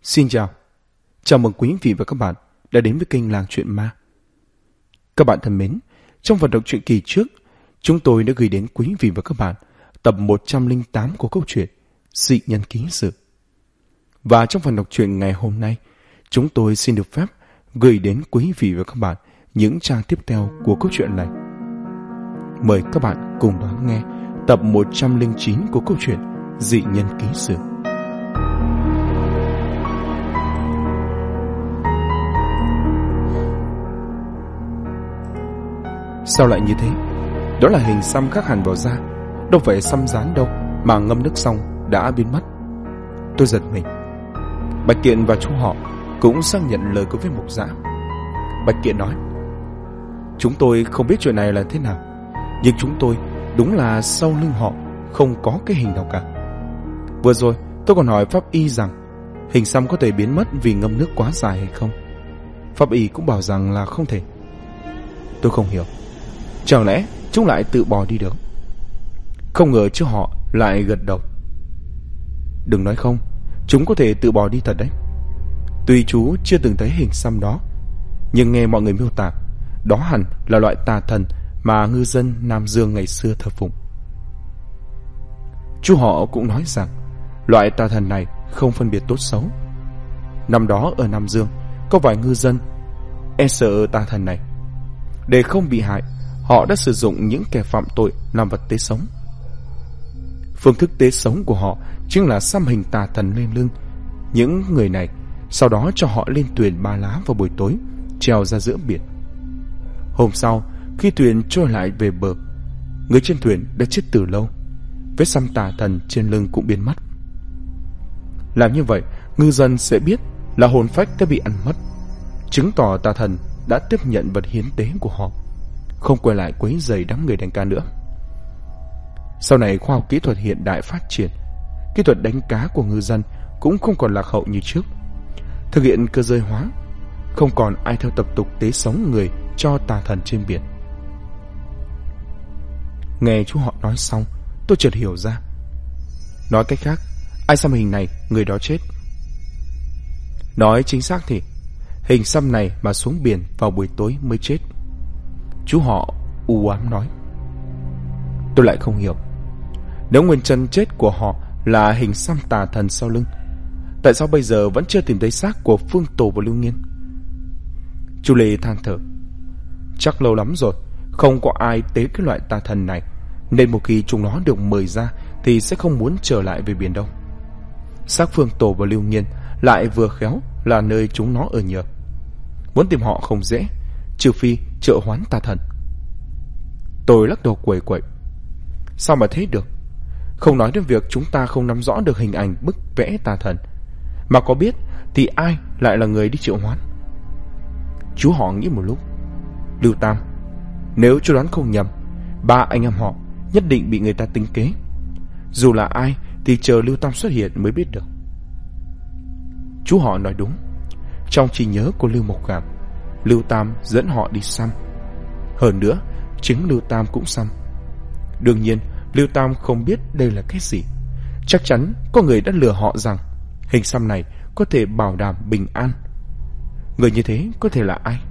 Xin chào mừng quý vị và các bạn đã đến với kênh Làng Chuyện Ma. Các bạn thân mến, trong phần đọc truyện kỳ trước, chúng tôi đã gửi đến quý vị và các bạn tập 108 của câu chuyện Dị Nhân Ký Sự. Và trong phần đọc truyện ngày hôm nay, chúng tôi xin được phép gửi đến quý vị và các bạn những trang tiếp theo của câu chuyện này. Mời các bạn cùng đón nghe tập 109 của câu chuyện Dị Nhân Ký Sự. Sao lại như thế? Đó là hình xăm khắc hẳn vào da, đâu phải xăm dán đâu mà ngâm nước xong đã biến mất. Tôi giật mình. Bạch Kiện và chú họ cũng xác nhận lời của viên mục giã. Bạch Kiện nói: chúng tôi không biết chuyện này là thế nào, nhưng chúng tôi đúng là sau lưng họ không có cái hình nào cả. Vừa rồi tôi còn hỏi pháp y rằng hình xăm có thể biến mất vì ngâm nước quá dài hay không. Pháp y cũng bảo rằng là không thể. Tôi không hiểu, chẳng lẽ chúng lại tự bỏ đi được? Không ngờ chú họ lại gật đầu. Đừng nói không, chúng có thể tự bỏ đi thật đấy. Tuy chú chưa từng thấy hình xăm đó, nhưng nghe mọi người miêu tả, đó hẳn là loại tà thần mà ngư dân Nam Dương ngày xưa thờ phụng. Chú họ cũng nói rằng loại tà thần này không phân biệt tốt xấu. Năm đó ở Nam Dương có vài ngư dân e sợ tà thần này, để không bị hại, họ đã sử dụng những kẻ phạm tội làm vật tế sống. Phương thức tế sống của họ chính là xăm hình tà thần lên lưng những người này, sau đó cho họ lên thuyền Ba Lá vào buổi tối, treo ra giữa biển. Hôm sau, khi thuyền trôi lại về bờ, người trên thuyền đã chết từ lâu, vết xăm tà thần trên lưng cũng biến mất. Làm như vậy, ngư dân sẽ biết là hồn phách đã bị ăn mất, chứng tỏ tà thần đã tiếp nhận vật hiến tế của họ, không quay lại quấy rầy đám người đánh cá nữa. Sau này khoa học kỹ thuật hiện đại phát triển, kỹ thuật đánh cá của ngư dân cũng không còn lạc hậu như trước. Thực hiện cơ giới hóa, không còn ai theo tập tục tế sống người cho tà thần trên biển. Nghe chú họ nói xong, tôi chợt hiểu ra. Nói cách khác, ai xăm hình này, người đó chết. Nói chính xác thì hình xăm này mà xuống biển vào buổi tối mới chết, chú họ u ám nói. Tôi lại không hiểu, nếu nguyên nhân chết của họ là hình xăm tà thần sau lưng, tại sao bây giờ vẫn chưa tìm thấy xác của Phương Tổ và Lưu Nghiên? Chú Lê than thở: chắc lâu lắm rồi không có ai tế cái loại tà thần này, nên một khi chúng nó được mời ra thì sẽ không muốn trở lại về biển đâu. Xác Phương Tổ và Lưu Nghiên lại vừa khéo là nơi chúng nó ở nhờ, muốn tìm họ không dễ, trừ phi triệu hoán tà thần. Tôi lắc đầu quẩy quậy. Sao mà thế được? Không nói đến việc chúng ta không nắm rõ được hình ảnh bức vẽ tà thần, mà có biết thì ai lại là người đi triệu hoán? Chú họ nghĩ một lúc. Lưu Tam, nếu chú đoán không nhầm, ba anh em họ nhất định bị người ta tính kế. Dù là ai thì chờ Lưu Tam xuất hiện mới biết được. Chú họ nói đúng. Trong trí nhớ của Lưu Mộc Cảm, Lưu Tam dẫn họ đi xăm. Hơn nữa, chính Lưu Tam cũng xăm. Đương nhiên, Lưu Tam không biết đây là cái gì. Chắc chắn có người đã lừa họ rằng hình xăm này có thể bảo đảm bình an. Người như thế có thể là ai?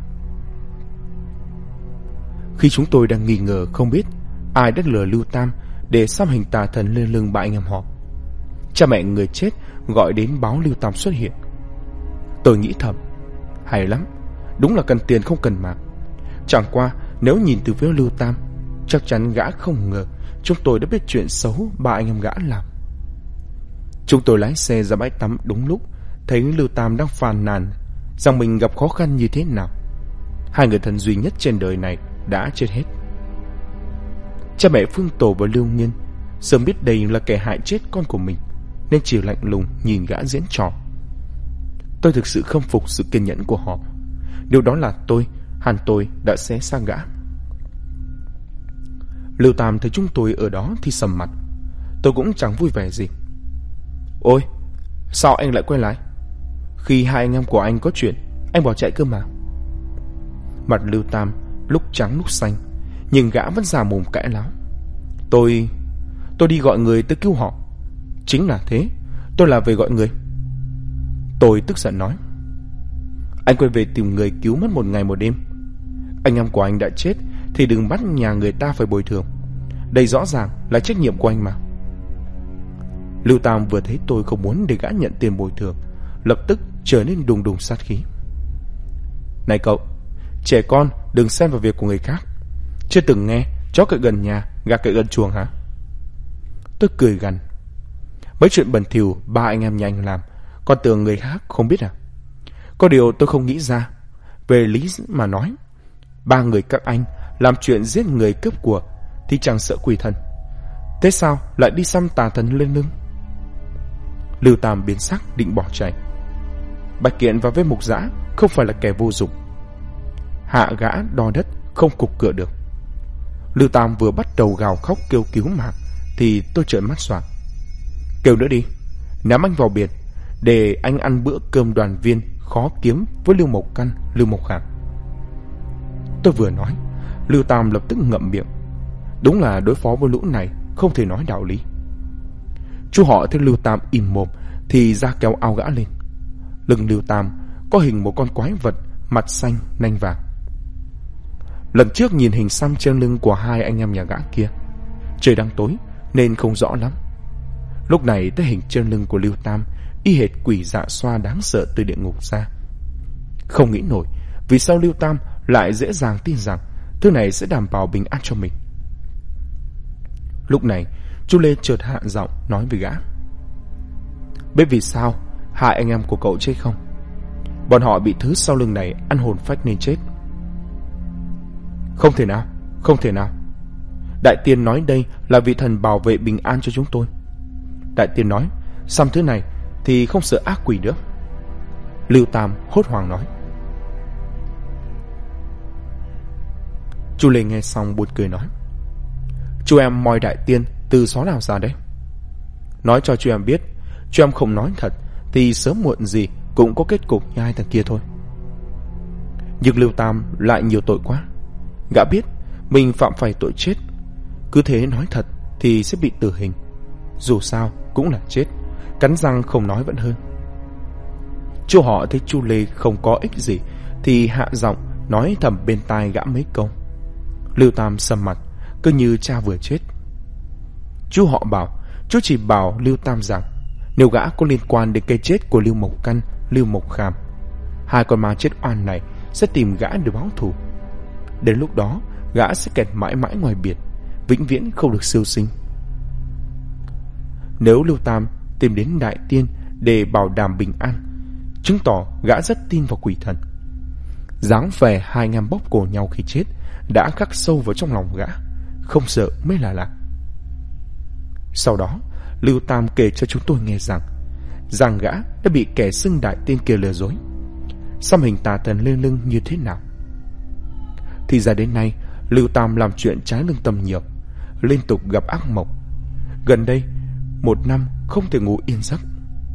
Khi chúng tôi đang nghi ngờ không biết ai đã lừa Lưu Tam để xăm hình tà thần lên lưng ba anh em họ, cha mẹ người chết gọi đến báo Lưu Tam xuất hiện. Tôi nghĩ thầm, hay lắm, đúng là cần tiền không cần mạng. Chẳng qua nếu nhìn từ phía Lưu Tam, chắc chắn gã không ngờ chúng tôi đã biết chuyện xấu ba anh em gã làm. Chúng tôi lái xe ra bãi tắm đúng lúc thấy Lưu Tam đang phàn nàn rằng mình gặp khó khăn như thế nào. Hai người thân duy nhất trên đời này đã chết hết. Cha mẹ Phương Tổ và Lưu Nghiên sớm biết đây là kẻ hại chết con của mình, nên chỉ lạnh lùng nhìn gã diễn trò. Tôi thực sự khâm phục sự kiên nhẫn của họ. Điều đó là hẳn tôi đã xé xác gã. Lưu Tam thấy chúng tôi ở đó thì sầm mặt. Tôi cũng chẳng vui vẻ gì. Ôi, sao anh lại quay lại? Khi hai anh em của anh có chuyện, anh bỏ chạy cơ mà. Mặt Lưu Tam lúc trắng lúc xanh, nhưng gã vẫn già mồm cãi láo. Tôi đi gọi người tới cứu họ. Chính là thế, tôi là về gọi người. Tôi tức giận nói: Anh quay về tìm người cứu mất 1 ngày 1 đêm. Anh em của anh đã chết thì đừng bắt nhà người ta phải bồi thường. Đây rõ ràng là trách nhiệm của anh mà. Lưu Tam vừa thấy tôi không muốn để gã nhận tiền bồi thường, lập tức trở nên đùng đùng sát khí. Này cậu, trẻ con đừng xen vào việc của người khác. Chưa từng nghe chó cậy gần nhà, gà cậy gần chuồng hả? Tôi cười gằn: Mấy chuyện bẩn thỉu ba anh em nhà anh làm, con tưởng người khác không biết à? Có điều tôi không nghĩ ra. Về lý mà nói, 3 người các anh làm chuyện giết người cướp của thì chẳng sợ quỷ thần, thế sao lại đi xăm tà thần lên lưng? Lưu Tam biến sắc định bỏ chạy. Bạch Kiện và Vết Mục Dã không phải là kẻ vô dụng. Hạ gã đo đất không cục cựa được. Lưu Tam vừa bắt đầu gào khóc kêu cứu mạng thì tôi trợn mắt xoạc. Kêu nữa đi, ném anh vào biển để anh ăn bữa cơm đoàn viên khó kiếm với Lưu Mộc Căn, Lưu Mộc Khảm. Tôi vừa nói, Lưu Tam lập tức ngậm miệng. Đúng là đối phó với lũ này không thể nói đạo lý. Chú họ thấy Lưu Tam im mồm thì ra kéo ao gã lên. Lưng Lưu Tam có hình một con quái vật, mặt xanh nanh vàng. Lần trước nhìn hình xăm trên lưng của 2 anh em nhà gã kia, trời đang tối nên không rõ lắm. Lúc này thấy hình trên lưng của Lưu Tam y hệt quỷ dạ xoa đáng sợ từ địa ngục ra. Không nghĩ nổi vì sao Lưu Tam lại dễ dàng tin rằng thứ này sẽ đảm bảo bình an cho mình. Lúc này chú Lê chợt hạ giọng nói với gã: Biết vì sao 2 anh em của cậu chết không? Bọn họ bị thứ sau lưng này ăn hồn phách nên chết. Không thể nào, không thể nào. Đại tiên nói đây là vị thần bảo vệ bình an cho chúng tôi. Đại tiên nói xăm thứ này thì không sợ ác quỷ nữa. Lưu Tam hốt hoảng nói. Chú Lê nghe xong buồn cười nói: Chú em moi đại tiên từ xó nào ra đấy? Nói cho chú em biết, chú em không nói thật thì sớm muộn gì cũng có kết cục như 2 thằng kia thôi. Nhưng Lưu Tam lại nhiều tội quá. Gã biết mình phạm phải tội chết, cứ thế nói thật thì sẽ bị tử hình. Dù sao cũng là chết, cắn răng không nói vẫn hơn. Chú họ thấy chú Lê không có ích gì thì hạ giọng nói thầm bên tai gã mấy câu. Lưu Tam sầm mặt, cứ như cha vừa chết. Chú họ bảo, chú chỉ bảo Lưu Tam rằng nếu gã có liên quan đến cái chết của Lưu Mộc Căn, Lưu Mộc Khảm, 2 con ma chết oan này sẽ tìm gã để báo thù. Đến lúc đó gã sẽ kẹt mãi mãi ngoài biển, vĩnh viễn không được siêu sinh. Nếu Lưu Tam tìm đến đại tiên để bảo đảm bình an, chứng tỏ gã rất tin vào quỷ thần. Dáng vẻ 2 anh em bóp cổ nhau khi chết đã khắc sâu vào trong lòng gã, không sợ mới là lạ. Sau đó Lưu Tam kể cho chúng tôi nghe rằng gã đã bị kẻ xưng đại tiên kia lừa dối, xăm hình tà thần lên lưng như thế nào. Thì ra đến nay Lưu Tam làm chuyện trái lương tâm nhiều, liên tục gặp ác mộng. Gần đây 1 năm không thể ngủ yên giấc.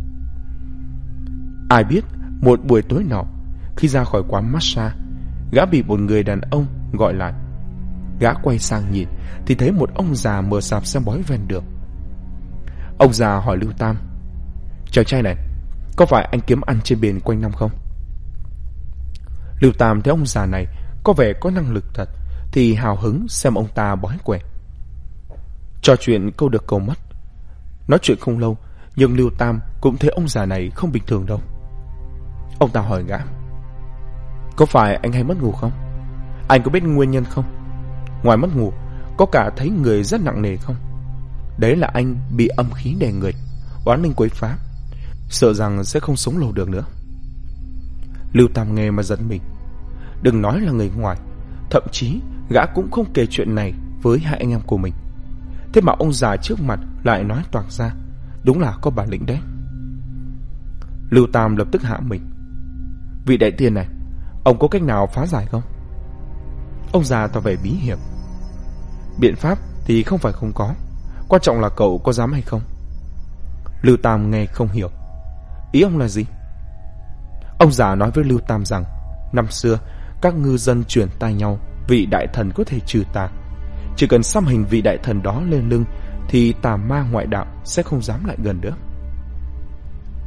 Ai biết một buổi tối nọ, khi ra khỏi quán massage, gã bị một người đàn ông gọi lại. Gã quay sang nhìn thì thấy một ông già mở sạp xem bói ven đường. Ông già hỏi Lưu Tam: Chàng trai này, có phải anh kiếm ăn trên biển quanh năm không? Lưu Tam thấy ông già này có vẻ có năng lực thật thì hào hứng xem ông ta bói quẻ. Trò chuyện câu được câu mất. Nói chuyện không lâu, nhưng Lưu Tam cũng thấy ông già này không bình thường đâu. Ông ta hỏi gã: Có phải anh hay mất ngủ không? Anh có biết nguyên nhân không? Ngoài mất ngủ, có cả thấy người rất nặng nề không? Đấy là anh bị âm khí đè người, oán linh quấy phá, sợ rằng sẽ không sống lâu được nữa. Lưu Tam nghe mà giận mình. Đừng nói là người ngoài, thậm chí gã cũng không kể chuyện này với 2 anh em của mình. Thế mà ông già trước mặt lại nói toạc ra, đúng là có bản lĩnh đấy. Lưu Tam lập tức hạ mình: Vị đại tiên này, ông có cách nào phá giải không? Ông già tỏ vẻ bí hiểm: Biện pháp thì không phải không có, quan trọng là cậu có dám hay không. Lưu Tam nghe không hiểu. Ý ông là gì? Ông già nói với Lưu Tam rằng năm xưa các ngư dân truyền tai nhau vị đại thần có thể trừ tà. Chỉ cần xăm hình vị đại thần đó lên lưng thì tà ma ngoại đạo sẽ không dám lại gần nữa.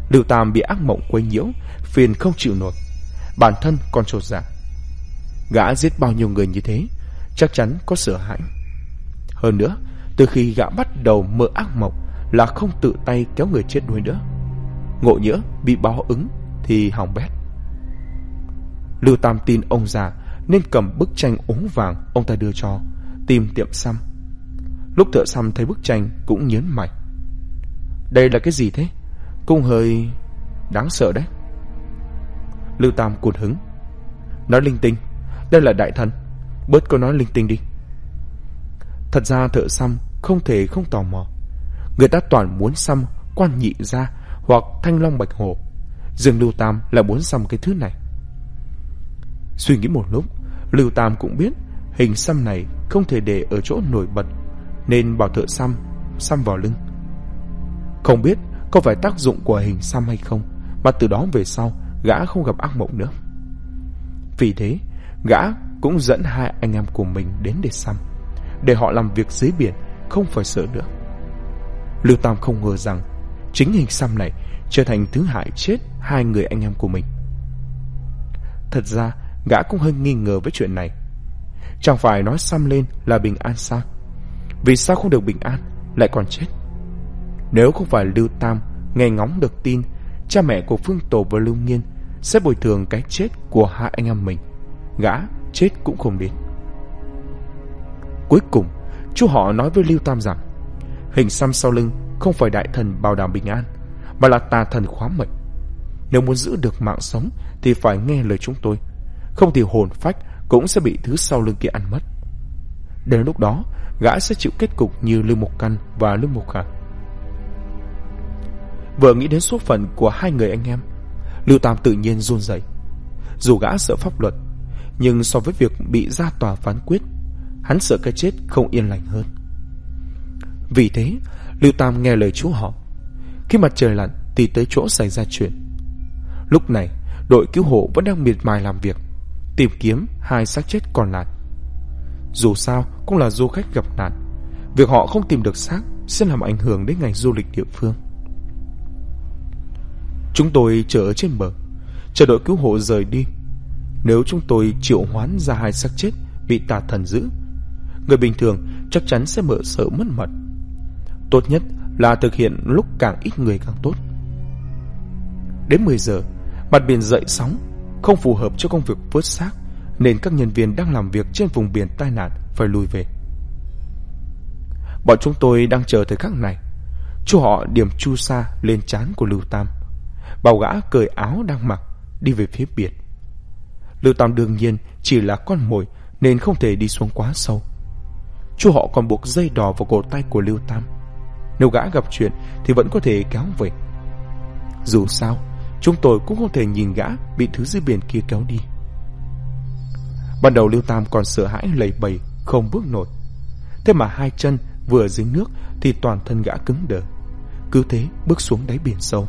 Lưu Tam bị ác mộng quấy nhiễu, phiền không chịu nổi, bản thân còn chột dạ. Gã giết bao nhiêu người như thế, chắc chắn có sợ hãi. Hơn nữa, từ khi gã bắt đầu mơ ác mộng là không tự tay kéo người chết đuối nữa. Ngộ nhỡ bị báo ứng thì hỏng bét. Lưu Tam tin ông già nên cầm bức tranh ố vàng ông ta đưa cho, tìm tiệm xăm. Lúc thợ xăm thấy bức tranh cũng nhớn mày. Đây là cái gì thế? Cũng hơi đáng sợ đấy. Lưu Tam cụt hứng. Nói linh tinh, đây là đại thần, bớt có nói linh tinh đi. Thật ra thợ xăm không thể không tò mò. Người ta toàn muốn xăm Quan Nhị Gia hoặc Thanh Long Bạch Hổ, riêng Lưu Tam lại muốn xăm cái thứ này. Suy nghĩ một lúc, Lưu Tam cũng biết hình xăm này không thể để ở chỗ nổi bật, nên bảo thợ xăm vào lưng. Không biết có phải tác dụng của hình xăm hay không, mà từ đó về sau gã không gặp ác mộng nữa. Vì thế, gã cũng dẫn hai anh em của mình đến để xăm, để họ làm việc dưới biển không phải sợ nữa. Lưu Tam không ngờ rằng chính hình xăm này trở thành thứ hại chết hai người anh em của mình. Thật ra gã cũng hơi nghi ngờ với chuyện này. Chẳng phải nói xăm lên là bình an sao? Vì sao không được bình an lại còn chết? Nếu không phải Lưu Tam nghe ngóng được tin cha mẹ của Phương Tổ và Lưu Nghiên sẽ bồi thường cái chết của hai anh em mình, gã chết cũng không đến. Cuối cùng, chú họ nói với Lưu Tam rằng hình xăm sau lưng không phải đại thần bảo đảm bình an, mà là tà thần khóa mệnh. Nếu muốn giữ được mạng sống thì phải nghe lời chúng tôi, không thì hồn phách cũng sẽ bị thứ sau lưng kia ăn mất. Đến lúc đó, gã sẽ chịu kết cục như Lưu Mộc Căn và Lưu Mộc Khả. Vừa nghĩ đến số phận của hai người anh em, Lưu Tam tự nhiên run rẩy. Dù gã sợ pháp luật, nhưng so với việc bị ra tòa phán quyết, hắn sợ cái chết không yên lành hơn. Vì thế, Lưu Tam nghe lời chú họ. Khi mặt trời lặn thì tới chỗ xảy ra chuyện. Lúc này, đội cứu hộ vẫn đang miệt mài làm việc, tìm kiếm hai xác chết còn lại. Dù sao cũng là du khách gặp nạn, việc họ không tìm được xác sẽ làm ảnh hưởng đến ngành du lịch địa phương. Chúng tôi chờ ở trên bờ, chờ đội cứu hộ rời đi. Nếu chúng tôi triệu hoán ra hai xác chết bị tà thần giữ, người bình thường chắc chắn sẽ sợ mất mật. Tốt nhất là thực hiện lúc càng ít người càng tốt. Đến 10 giờ, mặt biển dậy sóng, không phù hợp cho công việc vớt xác, nên các nhân viên đang làm việc trên vùng biển tai nạn phải lùi về. Bọn chúng tôi đang chờ thời khắc này. Chú họ điểm chu sa lên trán của Lưu Tam, bảo gã cởi áo đang mặc, đi về phía biển. Lưu Tam đương nhiên chỉ là con mồi nên không thể đi xuống quá sâu. Chú họ còn buộc dây đỏ vào cổ tay của Lưu Tam. Nếu gã gặp chuyện thì vẫn có thể kéo về. Dù sao, chúng tôi cũng không thể nhìn gã bị thứ dưới biển kia kéo đi. Ban đầu Lưu Tam còn sợ hãi lầy bầy, không bước nổi. Thế mà hai chân vừa dưới nước thì toàn thân gã cứng đờ, cứ thế bước xuống đáy biển sâu.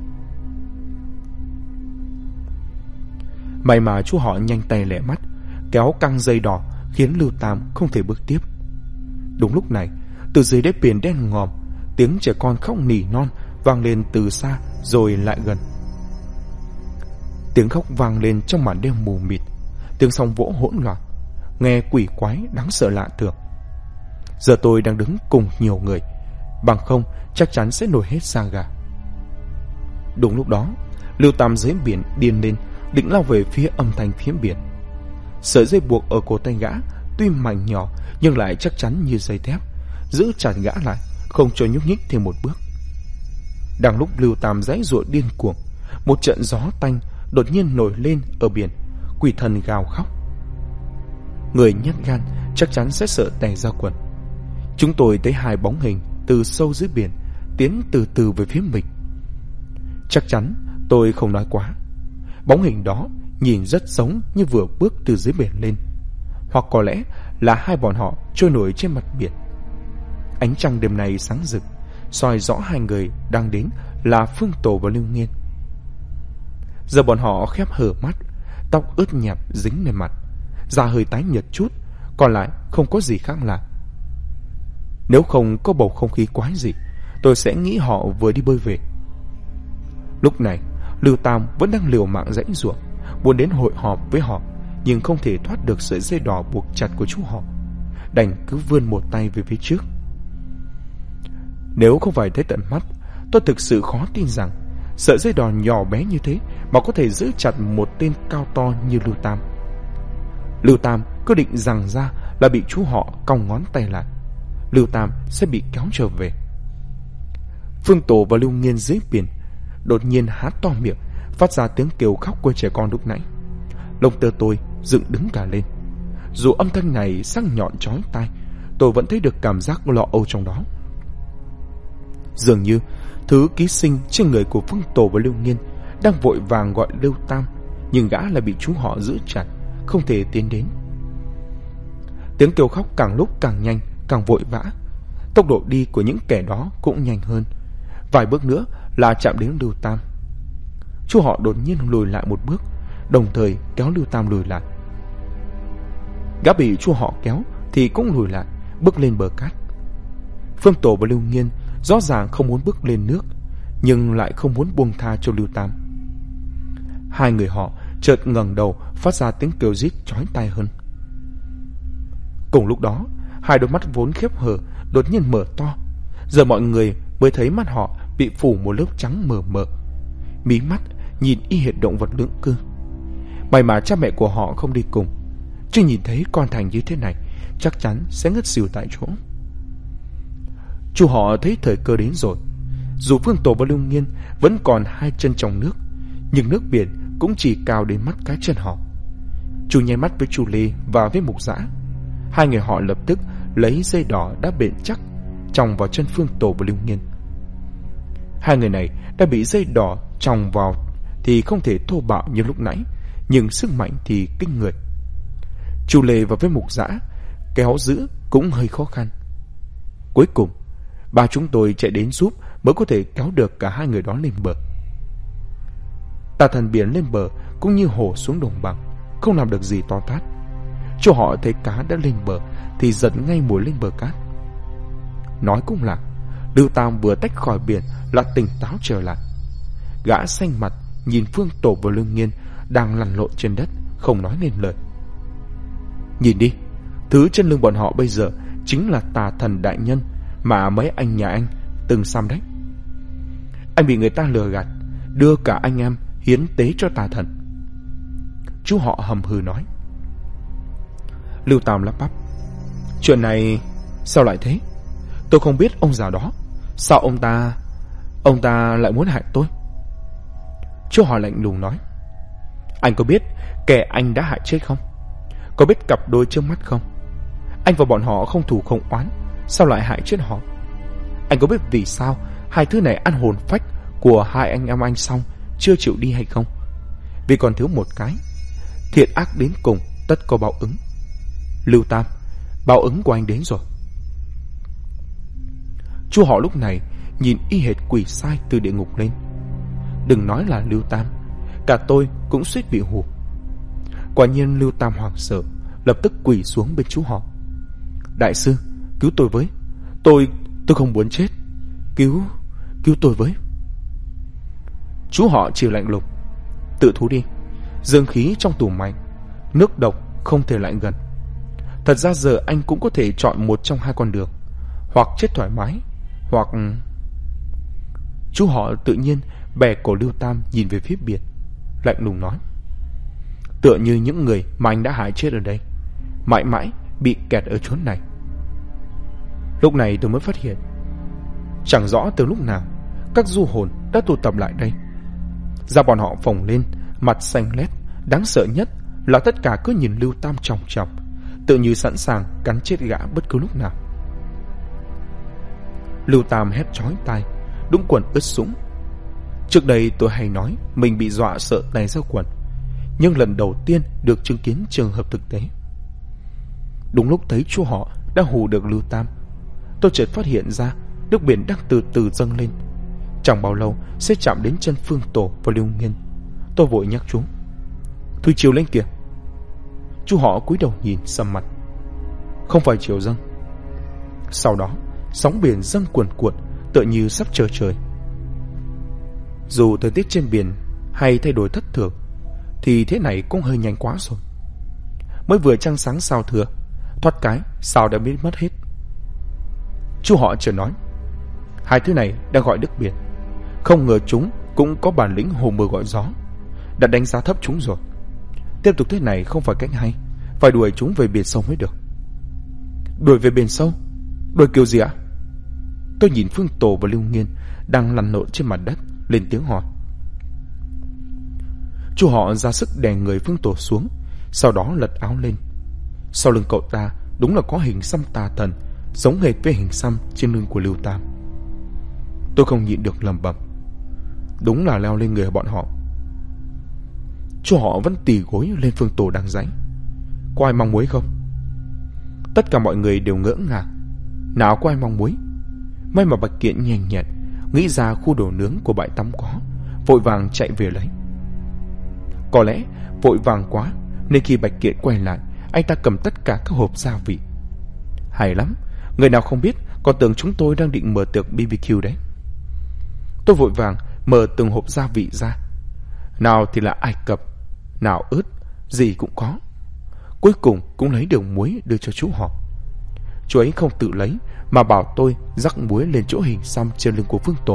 May mà chú họ nhanh tay lẹ mắt, kéo căng dây đỏ khiến Lưu Tam không thể bước tiếp. Đúng lúc này, từ dưới đáy biển đen ngòm, tiếng trẻ con khóc nỉ non vang lên từ xa rồi lại gần. Tiếng khóc vang lên trong màn đêm mù mịt, tiếng sóng vỗ hỗn loạn, nghe quỷ quái đáng sợ lạ thường. Giờ tôi đang đứng cùng nhiều người, bằng không chắc chắn sẽ nổi hết da gà. Đúng lúc đó, Lưu Tam dưới biển điên lên, định lao về phía âm thanh phía biển. Sợi dây buộc ở cổ tay gã tuy mảnh nhỏ nhưng lại chắc chắn như dây thép, giữ chặt gã lại, không cho nhúc nhích thêm một bước. Đang lúc Lưu Tam giãy giụa điên cuồng, một trận gió tanh đột nhiên nổi lên ở biển, quỷ thần gào khóc. Người nhát gan chắc chắn sẽ sợ tè ra quần. Chúng tôi thấy hai bóng hình từ sâu dưới biển tiến từ từ về phía mình. Chắc chắn tôi không nói quá, bóng hình đó nhìn rất giống như vừa bước từ dưới biển lên, hoặc có lẽ là hai bọn họ trôi nổi trên mặt biển. Ánh trăng đêm nay sáng rực, soi rõ hai người đang đến là Phương Tổ và Lưu Nghiên. Giờ bọn họ khép hờ mắt, tóc ướt nhẹp dính lên mặt, da hơi tái nhợt chút, còn lại không có gì khác lạ. Nếu không có bầu không khí quái gì, tôi sẽ nghĩ họ vừa đi bơi về. Lúc này Lưu Tam vẫn đang liều mạng giãy giụa, muốn đến hội họp với họ, nhưng không thể thoát được sợi dây đỏ buộc chặt của chú họ, đành cứ vươn một tay về phía trước. Nếu không phải thấy tận mắt, tôi thực sự khó tin rằng sợi dây đỏ nhỏ bé như thế mà có thể giữ chặt một tên cao to như Lưu Tam. Lưu Tam cứ định rằng ra là bị chú họ cong ngón tay lại, Lưu Tam sẽ bị kéo trở về. Phương Tổ và Lưu Nghiên dưới biển đột nhiên há to miệng, phát ra tiếng kêu khóc của trẻ con lúc nãy. Lông tơ tôi dựng đứng cả lên. Dù âm thanh này sắc nhọn chói tai, tôi vẫn thấy được cảm giác lo âu trong đó. Dường như thứ ký sinh trên người của Phương Tổ và Lưu Nghiên đang vội vàng gọi Lưu Tam, nhưng gã lại bị chú họ giữ chặt, không thể tiến đến. Tiếng kêu khóc càng lúc càng nhanh, càng vội vã. Tốc độ đi của những kẻ đó cũng nhanh hơn. Vài bước nữa là chạm đến Lưu Tam. Chú họ đột nhiên lùi lại một bước, đồng thời kéo Lưu Tam lùi lại. Gã bị chú họ kéo thì cũng lùi lại, bước lên bờ cát. Phương Tổ và Lưu Nghiên rõ ràng không muốn bước lên nước, nhưng lại không muốn buông tha cho Lưu Tam. Hai người họ chợt ngẩng đầu, phát ra tiếng kêu rít chói tai hơn. Cùng lúc đó, hai đôi mắt vốn khép hờ đột nhiên mở to. Giờ mọi người mới thấy mắt họ bị phủ một lớp trắng mờ mờ, mí mắt nhìn y hệt động vật lưỡng cư. May mà cha mẹ của họ không đi cùng, chứ nhìn thấy con Thành như thế này chắc chắn sẽ ngất xỉu tại chỗ. Chú họ thấy thời cơ đến rồi. Dù Phương Tổ và Lưu Nghiên vẫn còn hai chân trong nước, nhưng nước biển cũng chỉ cao đến mắt cái chân họ. Chú nháy mắt với chú Lê và với Mục Dã. Hai người họ lập tức lấy dây đỏ đã bền chắc chòng vào chân Phương Tổ và Lưu Nghiên. Hai người này đã bị dây đỏ chòng vào thì không thể thô bạo như lúc nãy, nhưng sức mạnh thì kinh người. Chú Lê và với Mục Dã kéo giữ cũng hơi khó khăn. Cuối cùng ba chúng tôi chạy đến giúp mới có thể kéo được cả hai người đó lên bờ. Tà Thần biển lên bờ cũng như hổ xuống đồng bằng, không làm được gì to tát. Cho họ thấy cá đã lên bờ thì giật ngay mồi lên bờ cát. Nói cũng lạ, Lưu Tam vừa tách khỏi biển là tỉnh táo trở lại. Gã xanh mặt nhìn Phương Tổ và Lưu Nghiên đang lăn lộn trên đất, không nói nên lời. Nhìn đi, thứ trên lưng bọn họ bây giờ chính là Tà Thần đại nhân mà mấy anh nhà anh từng xăm đấy. Anh bị người ta lừa gạt, đưa cả anh em hiến tế cho Tà Thần. Chú họ hầm hừ nói. Lưu Tam lắp bắp. Chuyện này sao lại thế? Tôi không biết ông già đó. Sao ông ta lại muốn hại tôi? Chú họ lạnh lùng nói. Anh có biết kẻ anh đã hại chết không? Có biết cặp đôi trước mắt không? Anh và bọn họ không thù không oán, sao lại hại chết họ? Anh có biết vì sao hai thứ này ăn hồn phách của hai anh em anh xong chưa chịu đi hay không? Vì còn thiếu một cái. Thiện ác đến cùng tất có báo ứng. Lưu Tam, báo ứng của anh đến rồi. Chú họ lúc này nhìn y hệt quỷ sai từ địa ngục lên. Đừng nói là Lưu Tam, cả tôi cũng suýt bị hù. Quả nhiên Lưu Tam hoảng sợ, lập tức quỳ xuống bên chú họ. Đại sư, cứu tôi với. Tôi không muốn chết. Cứu tôi với. Chú họ chỉ lạnh lùng. Tự thú đi. Dương khí trong tủ mạnh, nước độc không thể lại gần. Thật ra giờ anh cũng có thể chọn một trong hai con đường, hoặc chết thoải mái, hoặc... Chú họ tự nhiên bè cổ Lưu Tam nhìn về phía biển, lạnh lùng nói. Tựa như những người mà anh đã hại chết ở đây, mãi mãi bị kẹt ở chốn này. Lúc này tôi mới phát hiện, chẳng rõ từ lúc nào các du hồn đã tụ tập lại đây. Da bọn họ phồng lên, mặt xanh lét. Đáng sợ nhất là tất cả cứ nhìn Lưu Tam chòng chọc, tự như sẵn sàng cắn chết gã bất cứ lúc nào. Lưu Tam hét chói tai, đúng quần ướt sũng. Trước đây tôi hay nói mình bị dọa sợ tè ra quần, nhưng lần đầu tiên được chứng kiến trường hợp thực tế. Đúng lúc thấy chú họ đã hù được Lưu Tam, tôi chợt phát hiện ra nước biển đang từ từ dâng lên, chẳng bao lâu sẽ chạm đến chân Phương Tổ và Lưu Nghiên. Tôi vội nhắc chú. Thủy triều lên kìa. Chú họ cúi đầu nhìn sầm mặt. Không phải triều dâng. Sau đó sóng biển dâng cuồn cuộn, tựa như sắp trở trời. Dù thời tiết trên biển hay thay đổi thất thường thì thế này cũng hơi nhanh quá rồi. Mới vừa trăng sáng sao thưa, thoát cái sao đã biến mất hết. Chú họ chợt nói, hai thứ này đang gọi nước biển. Không ngờ chúng cũng có bản lĩnh hồ mưa gọi gió. Đã đánh giá thấp chúng rồi. Tiếp tục thế này không phải cách hay. Phải đuổi chúng về biển sâu mới được. Đuổi về biển sâu? Đuổi kiểu gì ạ? Tôi nhìn Phương Tổ và Lưu Nghiên đang lăn lộn trên mặt đất, lên tiếng hỏi. Chú họ ra sức đè người Phương Tổ xuống, sau đó lật áo lên. Sau lưng cậu ta đúng là có hình xăm tà thần, giống hệt với hình xăm trên lưng của Lưu Tam. Tôi không nhịn được lẩm bẩm, đúng là leo lên người bọn họ. Chú họ vẫn tì gối lên Phương Tổ đang giãy. Có ai mong muối không? Tất cả mọi người đều ngỡ ngàng. Nào có ai mong muối? May mà Bạch Kiện nhanh nhẹn nghĩ ra khu đồ nướng của bãi tắm có, vội vàng chạy về lấy. Có lẽ vội vàng quá nên khi Bạch Kiện quay lại, anh ta cầm tất cả các hộp gia vị. Hay lắm, người nào không biết còn tưởng chúng tôi đang định mở tiệc BBQ đấy. Tôi vội vàng mở từng hộp gia vị ra. Nào thì là Ai Cập, nào ớt, gì cũng có. Cuối cùng cũng lấy được muối đưa cho chú họ. Chú ấy không tự lấy mà bảo tôi rắc muối lên chỗ hình xăm trên lưng của Phương Tổ.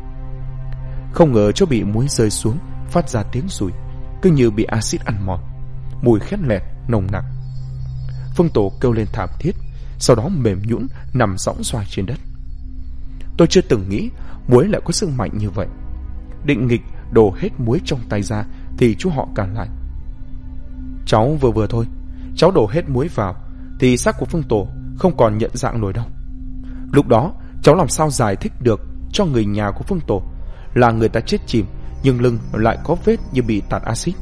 Không ngờ chỗ bị muối rơi xuống phát ra tiếng sủi, cứ như bị axit ăn mòn, mùi khét lẹt nồng nặc. Phương Tổ kêu lên thảm thiết, sau đó mềm nhũn nằm sõng xoài trên đất. Tôi chưa từng nghĩ muối lại có sức mạnh như vậy. Định nghịch đổ hết muối trong tay ra thì chú họ cản lại. Cháu vừa thôi, cháu đổ hết muối vào thì xác của Phương Tổ không còn nhận dạng nổi đâu. Lúc đó cháu làm sao giải thích được cho người nhà của Phương Tổ là người ta chết chìm nhưng lưng lại có vết như bị tạt axit.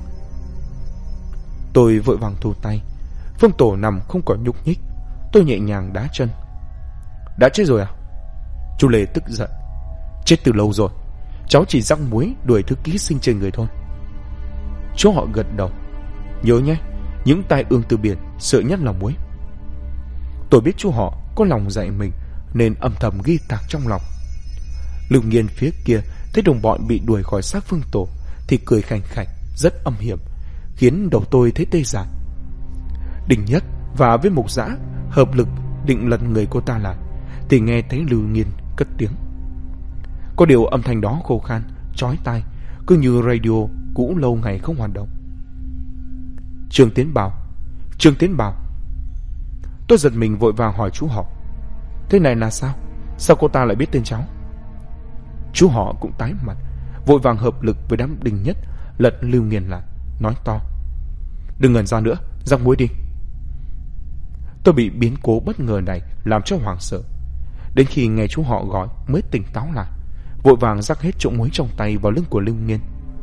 Tôi vội vàng thu tay. Phương Tổ nằm không còn nhúc nhích. Tôi nhẹ nhàng đá chân. Đã chết rồi à? Chú Lê tức giận. Chết từ lâu rồi. Cháu chỉ rắc muối đuổi thứ ký sinh trên người thôi. Chú họ gật đầu. Nhớ nhé, những tai ương từ biển sợ nhất là muối. Tôi biết chú họ có lòng dạy mình nên âm thầm ghi tạc trong lòng. Lưu Nghiên phía kia thấy đồng bọn bị đuổi khỏi xác Phương Tổ thì cười khành khạch rất âm hiểm, khiến đầu tôi thấy tê dại. Đình Nhất và với Mục Dã hợp lực định lật người cô ta lại thì nghe thấy Lưu Nghiên cất tiếng. Có điều âm thanh đó khô khan, chói tai, cứ như radio cũ lâu ngày không hoạt động. Trương Tiến Bảo. Tôi giật mình vội vàng hỏi chú họ. Thế này là sao? Sao cô ta lại biết tên cháu? Chú họ cũng tái mặt, vội vàng hợp lực với đám Đình Nhất lật Lưu Nghiên lại, nói to. Đừng ngẩn ra nữa, rắc muối đi. Tôi bị biến cố bất ngờ này làm cho hoảng sợ. Đến khi nghe chú họ gọi mới tỉnh táo lại, vội vàng rắc hết chỗ muối trong tay vào lưng của Lưu Nghiên.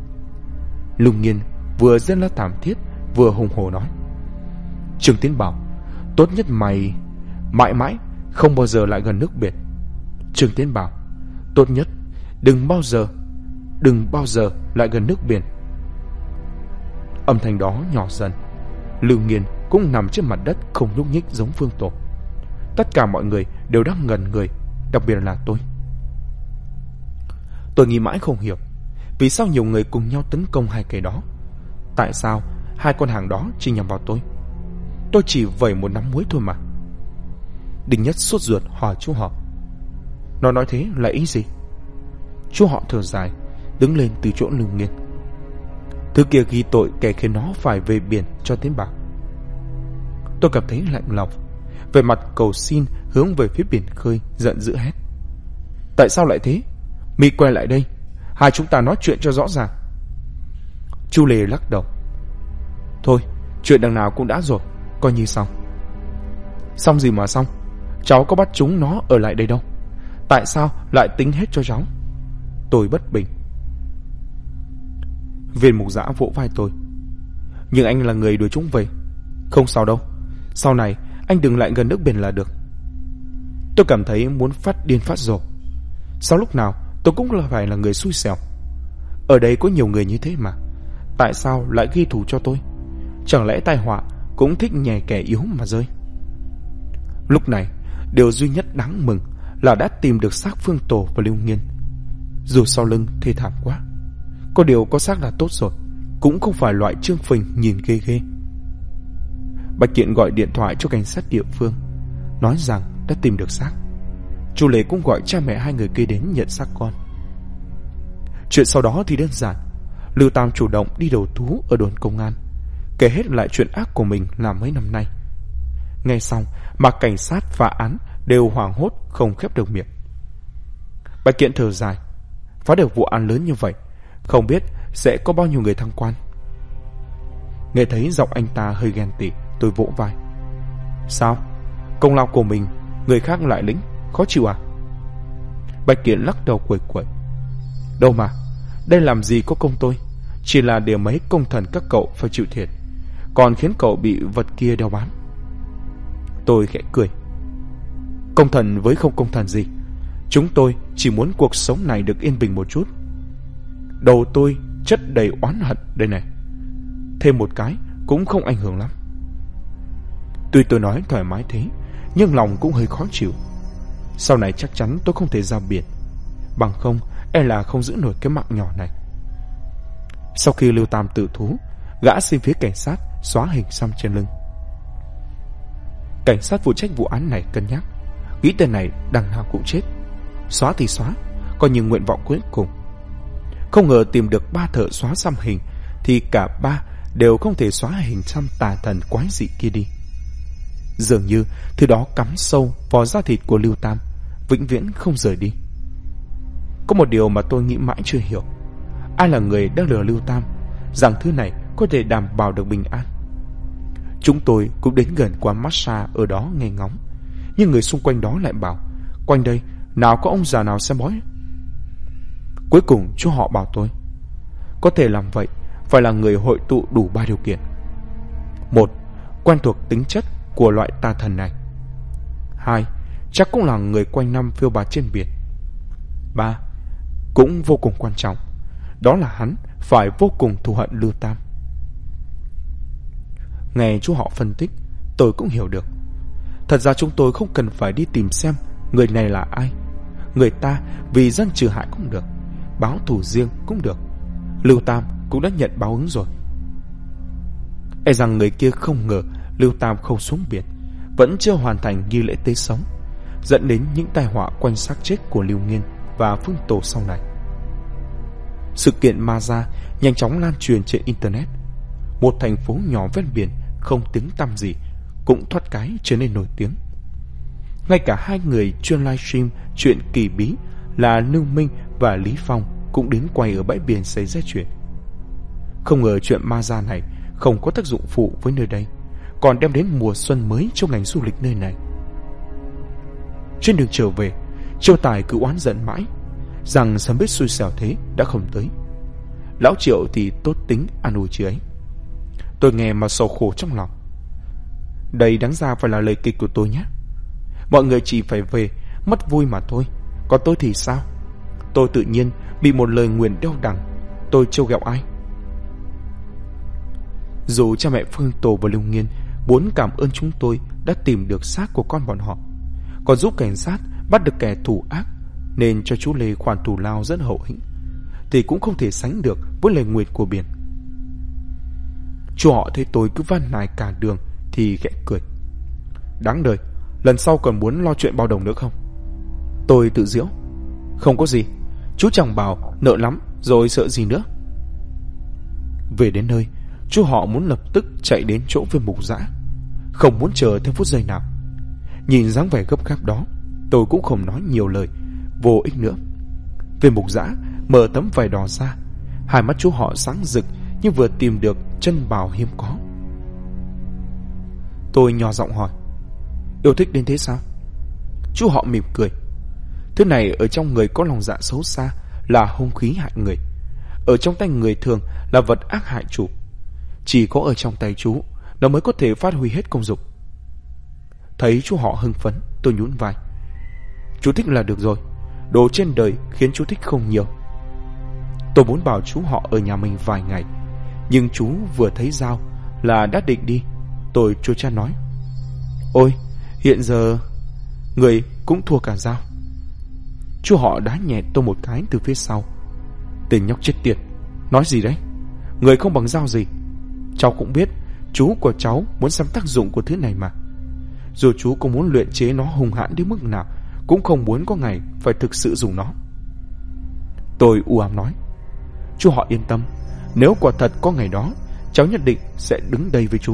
Lưu Nghiên vừa rên la thảm thiết vừa hùng hổ nói. Trương Tiến Bảo, tốt nhất mày mãi mãi không bao giờ lại gần nước biển. Trương Tiến Bảo, tốt nhất đừng bao giờ lại gần nước biển. Âm thanh đó nhỏ dần. Lưu Nghiên cũng nằm trên mặt đất không nhúc nhích giống Phương Tổ. Tất cả mọi người đều đang ngẩn người, đặc biệt là tôi. Tôi nghĩ mãi không hiểu vì sao nhiều người cùng nhau tấn công hai cây đó. Tại sao hai con hàng đó chỉ nhằm vào tôi? Tôi chỉ vẩy một nắm muối thôi mà. Đình Nhất sốt ruột hỏi chú họ. Nó nói thế là ý gì? Chú họ thở dài, đứng lên từ chỗ Lưu Nghiên. Thứ kia ghi tội kẻ khiến nó phải về biển cho Tiến Bảo. Tôi cảm thấy lạnh lòng, về mặt cầu xin hướng về phía biển khơi, giận dữ hét. Tại sao lại thế? Mi quay lại đây, hai chúng ta nói chuyện cho rõ ràng. Chu Lê lắc đầu. Thôi, chuyện đằng nào cũng đã rồi, coi như xong. Xong gì mà xong? Cháu có bắt chúng nó ở lại đây đâu. Tại sao lại tính hết cho cháu? Tôi bất bình. Viên Mục Dã vỗ vai tôi. Nhưng anh là người đuổi chúng về. Không sao đâu, sau này anh đừng lại gần nước biển là được. Tôi cảm thấy muốn phát điên phát rồ. Sao lúc nào tôi cũng phải là người xui xẻo? Ở đây có nhiều người như thế mà, tại sao lại ghi thù cho tôi? Chẳng lẽ tai họa cũng thích nhè kẻ yếu mà rơi? Lúc này điều duy nhất đáng mừng là đã tìm được xác Phương Tổ và Lưu Nghiên, dù sau lưng thê thảm quá. Có điều có xác là tốt rồi, cũng không phải loại trương phình nhìn ghê ghê. Bạch Kiện gọi điện thoại cho cảnh sát địa phương, nói rằng đã tìm được xác. Chú Lê cũng gọi cha mẹ hai người kia đến nhận xác con. Chuyện sau đó thì đơn giản. Lưu Tam chủ động đi đầu thú ở đồn công an, kể hết lại chuyện ác của mình làm mấy năm nay. Nghe xong mà cảnh sát phá án đều hoảng hốt không khép được miệng. Bạch Kiện thở dài. Phá được vụ án lớn như vậy, không biết sẽ có bao nhiêu người thăng quan. Nghe thấy giọng anh ta hơi ghen tị, tôi vỗ vai. Sao? Công lao của mình người khác lại lĩnh, khó chịu à? Bạch Kiện lắc đầu quẩy quẩy. Đâu mà, đây làm gì có công tôi, chỉ là để mấy công thần các cậu phải chịu thiệt, còn khiến cậu bị vật kia đeo bám. Tôi khẽ cười. Công thần với không công thần gì, chúng tôi chỉ muốn cuộc sống này được yên bình một chút. Đầu tôi chất đầy oán hận đây này, thêm một cái cũng không ảnh hưởng lắm. Tuy tôi nói thoải mái thế, nhưng lòng cũng hơi khó chịu. Sau này chắc chắn tôi không thể ra biển, bằng không e là không giữ nổi cái mạng nhỏ này. Sau khi Lưu Tam tự thú, gã xin phía cảnh sát xóa hình xăm trên lưng. Cảnh sát phụ trách vụ án này cân nhắc, nghĩ tên này đằng nào cũng chết, xóa thì xóa, coi như nguyện vọng cuối cùng. Không ngờ tìm được 3 thợ xóa xăm hình, thì cả 3 đều không thể xóa hình xăm tà thần quái dị kia đi. Dường như thứ đó cắm sâu vào da thịt của Lưu Tam, vĩnh viễn không rời đi. Có một điều mà tôi nghĩ mãi chưa hiểu, ai là người đang lừa Lưu Tam rằng thứ này có thể đảm bảo được bình an. Chúng tôi cũng đến gần quán massage ở đó nghe ngóng, nhưng người xung quanh đó lại bảo quanh đây nào có ông già nào xem bói. Cuối cùng chú họ bảo tôi, có thể làm vậy phải là người hội tụ đủ 3 điều kiện. 1. Quen thuộc tính chất của loại tà thần này. 2. Chắc cũng là người quanh năm phiêu bạt trên biển. 3. Cũng vô cùng quan trọng, đó là hắn phải vô cùng thù hận Lưu Tam. Nghe chú họ phân tích, tôi cũng hiểu được. Thật ra chúng tôi không cần phải đi tìm xem người này là ai. Người ta vì dân trừ hại cũng được, báo thù riêng cũng được. Lưu Tam cũng đã nhận báo ứng rồi. E rằng người kia không ngờ Lưu Tam không xuống biển, vẫn chưa hoàn thành nghi lễ tế sống, dẫn đến những tai họa quanh xác chết của Lưu Nghiên và Phương Tổ sau này. Sự kiện ma da nhanh chóng lan truyền trên Internet. Một thành phố nhỏ ven biển không tiếng tăm gì cũng thoát cái trở nên nổi tiếng. Ngay cả hai người chuyên livestream chuyện kỳ bí là Lưu Minh và Lý Phong cũng đến quay ở bãi biển xảy ra chuyện. Không ngờ chuyện ma da này không có tác dụng phụ với nơi đây, còn đem đến mùa xuân mới cho ngành du lịch nơi này. Trên đường trở về, Triệu Tài cứ oán giận mãi rằng sớm biết xui xẻo thế đã không tới. Lão Triệu thì tốt tính an ủi chị ấy. Tôi nghe mà sầu khổ trong lòng. Đây đáng ra phải là lời kịch của tôi nhé. Mọi người chỉ phải về mất vui mà thôi, còn tôi thì sao? Tôi tự nhiên bị một lời nguyền đeo đẳng, tôi trêu ghẹo ai? Dù cha mẹ Phương Tổ và Lưu Nghiên muốn cảm ơn chúng tôi đã tìm được xác của con bọn họ, còn giúp cảnh sát bắt được kẻ thủ ác, nên cho chú Lê khoản thù lao rất hậu hĩnh, thì cũng không thể sánh được với lời nguyền của biển. Chú họ thấy tôi cứ van nài cả đường thì khẽ cười. Đáng đời, lần sau còn muốn lo chuyện bao đồng nữa không? Tôi tự giễu. Không có gì, chú chẳng bảo nợ lắm rồi sợ gì nữa. Về đến nơi, chú họ muốn lập tức chạy đến chỗ Viên Mục Dã, không muốn chờ thêm phút giây nào. Nhìn dáng vẻ gấp gáp đó, tôi cũng không nói nhiều lời, vô ích nữa. Viên Mục Dã mở tấm vải đỏ ra, hai mắt chú họ sáng rực như vừa tìm được chân bào hiếm có. Tôi nhỏ giọng hỏi, yêu thích đến thế sao? Chú họ mỉm cười. Thứ này ở trong người có lòng dạ xấu xa là hung khí hại người, ở trong tay người thường là vật ác hại chủ. Chỉ có ở trong tay chú nó mới có thể phát huy hết công dụng. Thấy chú họ hưng phấn, tôi nhún vai. Chú thích là được rồi, đồ trên đời khiến chú thích không nhiều. Tôi muốn bảo chú họ ở nhà mình vài ngày, nhưng chú vừa thấy dao là đã định đi. Tôi chua chát nói, ôi, hiện giờ người cũng thua cả dao. Chú họ đá nhẹ tôi một cái từ phía sau. Tên nhóc chết tiệt, Nói gì đấy? Người không bằng dao gì? Cháu cũng biết chú của cháu muốn xem tác dụng của thứ này mà. Dù chú có muốn luyện chế nó hung hãn đến mức nào, cũng không muốn có ngày phải thực sự dùng nó. Tôi u ám nói. Chú họ yên tâm, nếu quả thật có ngày đó, cháu nhất định sẽ đứng đây với chú.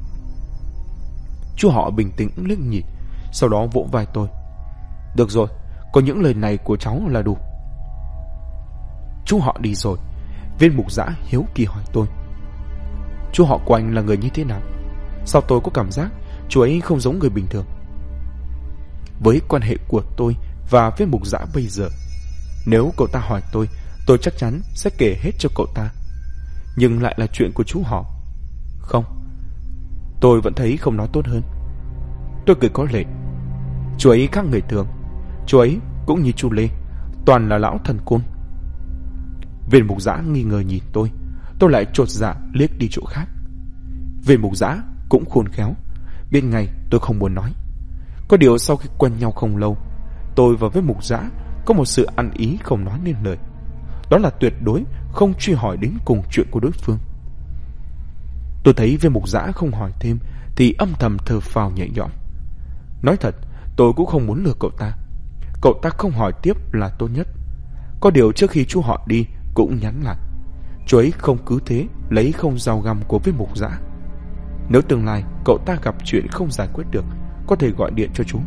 Chú họ bình tĩnh liếc nhìn, sau đó vỗ vai tôi. Được rồi, có những lời này của cháu là đủ. Chú họ đi rồi. Viên mục giã hiếu kỳ hỏi tôi. Chú họ của anh là người như thế nào? Sao tôi có cảm giác chú ấy không giống người bình thường? Với quan hệ của tôi và viên mục giã bây giờ, nếu cậu ta hỏi tôi chắc chắn sẽ kể hết cho cậu ta. Nhưng lại là chuyện của chú họ. Không, tôi vẫn thấy không nói tốt hơn. Tôi cười có lệ. Chú ấy khác người thường. Chú ấy cũng như chú Lê, toàn là lão thần côn. Viên mục giã nghi ngờ nhìn tôi lại chột dạ liếc đi chỗ khác. Viên mục giã cũng khôn khéo, biết ngay tôi không muốn nói. Có điều sau khi quen nhau không lâu, tôi và viên mục giã có một sự ăn ý không nói nên lời. Đó là tuyệt đối không truy hỏi đến cùng chuyện của đối phương. Tôi thấy viên mục giã không hỏi thêm thì âm thầm thở phào nhẹ nhõm. Nói thật, tôi cũng không muốn lừa cậu ta. Cậu ta không hỏi tiếp là tốt nhất. Có điều trước khi chú họ đi cũng nhắn lại, chú ấy không cứ thế lấy không dao găm của viên mục giã. Nếu tương lai cậu ta gặp chuyện không giải quyết được, có thể gọi điện cho chú.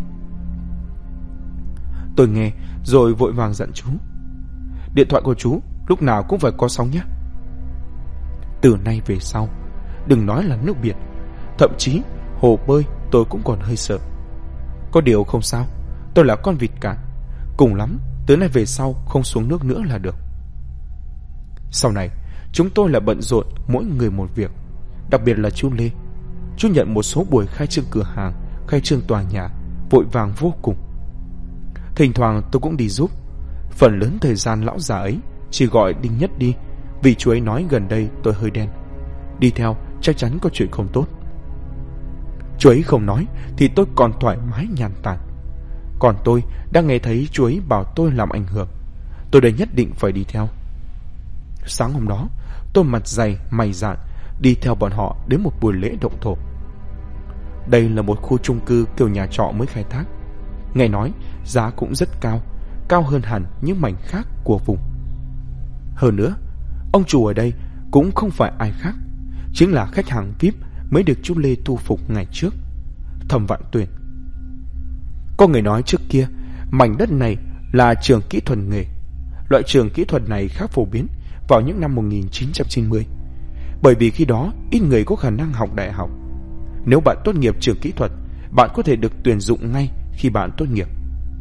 Tôi nghe rồi vội vàng dặn chú. Điện thoại của chú lúc nào cũng phải có sóng nhé. Từ nay về sau, đừng nói là nước biển, thậm chí hồ bơi tôi cũng còn hơi sợ. Có điều không sao, tôi là con vịt cạn, cùng lắm từ nay về sau không xuống nước nữa là được. Sau này chúng tôi là bận rộn mỗi người một việc. Đặc biệt là chú Lê. Chú nhận một số buổi khai trương cửa hàng, khai trương tòa nhà, vội vàng vô cùng. Thỉnh thoảng tôi cũng đi giúp. Phần lớn thời gian lão già ấy chỉ gọi Đinh Nhất đi, vì chú ấy nói gần đây tôi hơi đen, đi theo chắc chắn có chuyện không tốt. Chú ấy không nói thì tôi còn thoải mái nhàn tản. Còn tôi đang nghe thấy chú ấy bảo tôi làm ảnh hưởng, tôi đây nhất định phải đi theo. Sáng hôm đó tôi mặt dày mày dạn đi theo bọn họ đến một buổi lễ động thổ. Đây là một khu chung cư kiểu nhà trọ mới khai thác. Nghe nói giá cũng rất cao, cao hơn hẳn những mảnh khác của vùng. Hơn nữa, ông chủ ở đây cũng không phải ai khác, chính là khách hàng VIP mới được chú Lê thu phục ngày trước, Thẩm Vạn Tuyền. Có người nói trước kia mảnh đất này là trường kỹ thuật nghề. Loại trường kỹ thuật này khá phổ biến vào những năm 1990, bởi vì khi đó ít người có khả năng học đại học. Nếu bạn tốt nghiệp trường kỹ thuật, bạn có thể được tuyển dụng ngay khi bạn tốt nghiệp.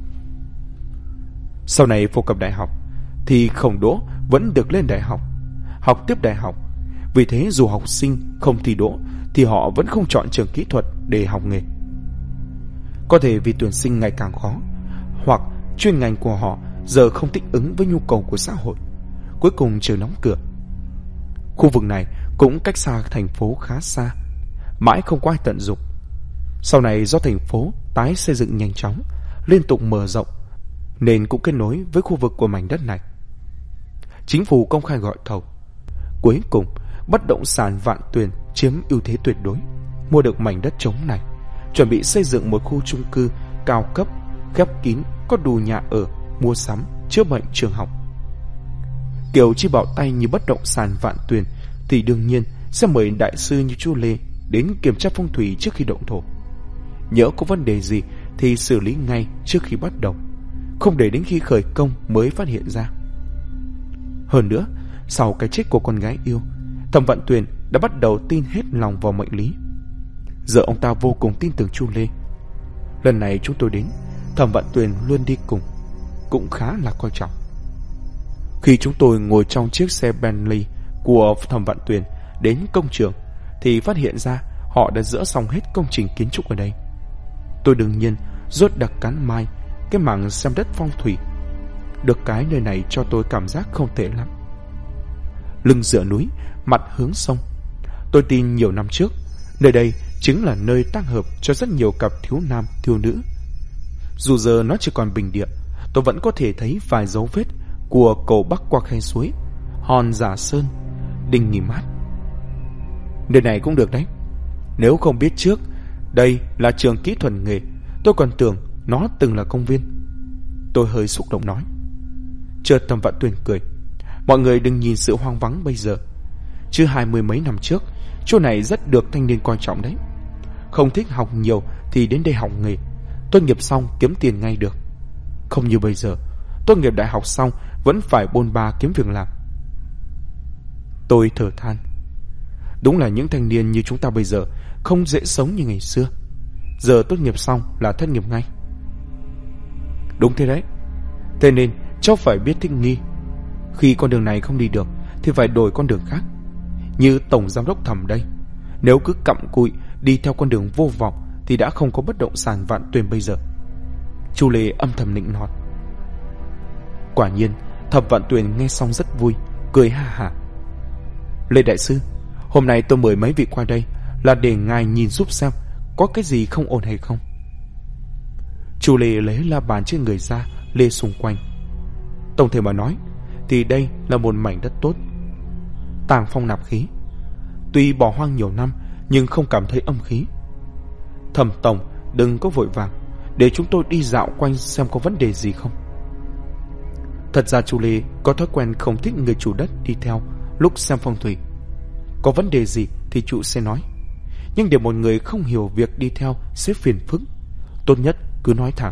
Sau này phổ cập đại học thì không đỗ vẫn được lên đại học, học tiếp đại học. Vì thế dù học sinh không thi đỗ thì họ vẫn không chọn trường kỹ thuật để học nghề. Có thể vì tuyển sinh ngày càng khó, hoặc chuyên ngành của họ giờ không thích ứng với nhu cầu của xã hội, cuối cùng trường đóng cửa. Khu vực này cũng cách xa thành phố khá xa, mãi không có ai tận dụng. Sau này do thành phố tái xây dựng nhanh chóng, liên tục mở rộng, nên cũng kết nối với khu vực của mảnh đất này. Chính phủ công khai gọi thầu. Cuối cùng, bất động sản Vạn Tuyền chiếm ưu thế tuyệt đối, mua được mảnh đất trống này, chuẩn bị xây dựng một khu chung cư cao cấp, khép kín, có đủ nhà ở, mua sắm, chữa bệnh, trường học. Kiểu chi bảo tay như bất động sản Vạn Tuyền thì đương nhiên sẽ mời đại sư như chú Lê đến kiểm tra phong thủy trước khi động thổ. Nhỡ có vấn đề gì thì xử lý ngay trước khi bắt đầu, không để đến khi khởi công mới phát hiện ra. Hơn nữa, sau cái chết của con gái yêu, Thẩm Vạn Tuyền đã bắt đầu tin hết lòng vào mệnh lý. Giờ ông ta vô cùng tin tưởng chú Lê. Lần này chúng tôi đến, Thẩm Vạn Tuyền luôn đi cùng, cũng khá là coi trọng. Khi chúng tôi ngồi trong chiếc xe Bentley của Thẩm Vạn Tuyền đến công trường thì phát hiện ra họ đã dỡ xong hết công trình kiến trúc ở đây. Tôi đương nhiên rốt đặc cán mai cái mảng xem đất phong thủy. Được cái nơi này cho tôi cảm giác không tệ lắm. Lưng dựa núi, mặt hướng sông. Tôi tin nhiều năm trước, nơi đây chính là nơi tác hợp cho rất nhiều cặp thiếu nam thiếu nữ. Dù giờ nó chỉ còn bình địa, tôi vẫn có thể thấy vài dấu vết của cầu bắc qua khe suối. Hòn Giả Sơn, Đinh Nghỉ Mát. Nơi này cũng được đấy. Nếu không biết trước đây là trường kỹ thuật nghề, tôi còn tưởng nó từng là công viên. Tôi hơi xúc động nói. Chợt Thẩm Vạn Tuyền cười. Mọi người đừng nhìn sự hoang vắng bây giờ, chứ 20 mấy năm trước chỗ này rất được thanh niên coi trọng đấy. Không thích học nhiều thì đến đây học nghề, tốt nghiệp xong kiếm tiền ngay được. Không như bây giờ, tốt nghiệp đại học xong vẫn phải bôn ba kiếm việc làm. Tôi thở than. Đúng là những thanh niên như chúng ta bây giờ không dễ sống như ngày xưa. Giờ tốt nghiệp xong là thất nghiệp ngay. Đúng thế đấy. Thế nên cháu phải biết thích nghi. Khi con đường này không đi được thì phải đổi con đường khác. Như tổng giám đốc Thẩm đây, nếu cứ cặm cụi đi theo con đường vô vọng thì đã không có bất động sản Vạn Tuyền bây giờ. Chu Lê âm thầm nịnh nọt. Quả nhiên Thẩm Vạn Tuyền nghe xong rất vui, cười ha hả. Lê đại sư, hôm nay tôi mời mấy vị qua đây là để ngài nhìn giúp xem có cái gì không ổn hay không. Chu Lê lấy la bàn trên người ra lê xung quanh. Tổng thể mà nói thì đây là một mảnh đất tốt, tàng phong nạp khí. Tuy bỏ hoang nhiều năm nhưng không cảm thấy âm khí. Thẩm tổng đừng có vội vàng, để chúng tôi đi dạo quanh xem có vấn đề gì không. Thật ra Chu Lê có thói quen không thích người chủ đất đi theo lúc xem phong thủy. Có vấn đề gì thì chủ sẽ nói, nhưng để một người không hiểu việc đi theo sẽ phiền phức, tốt nhất cứ nói thẳng.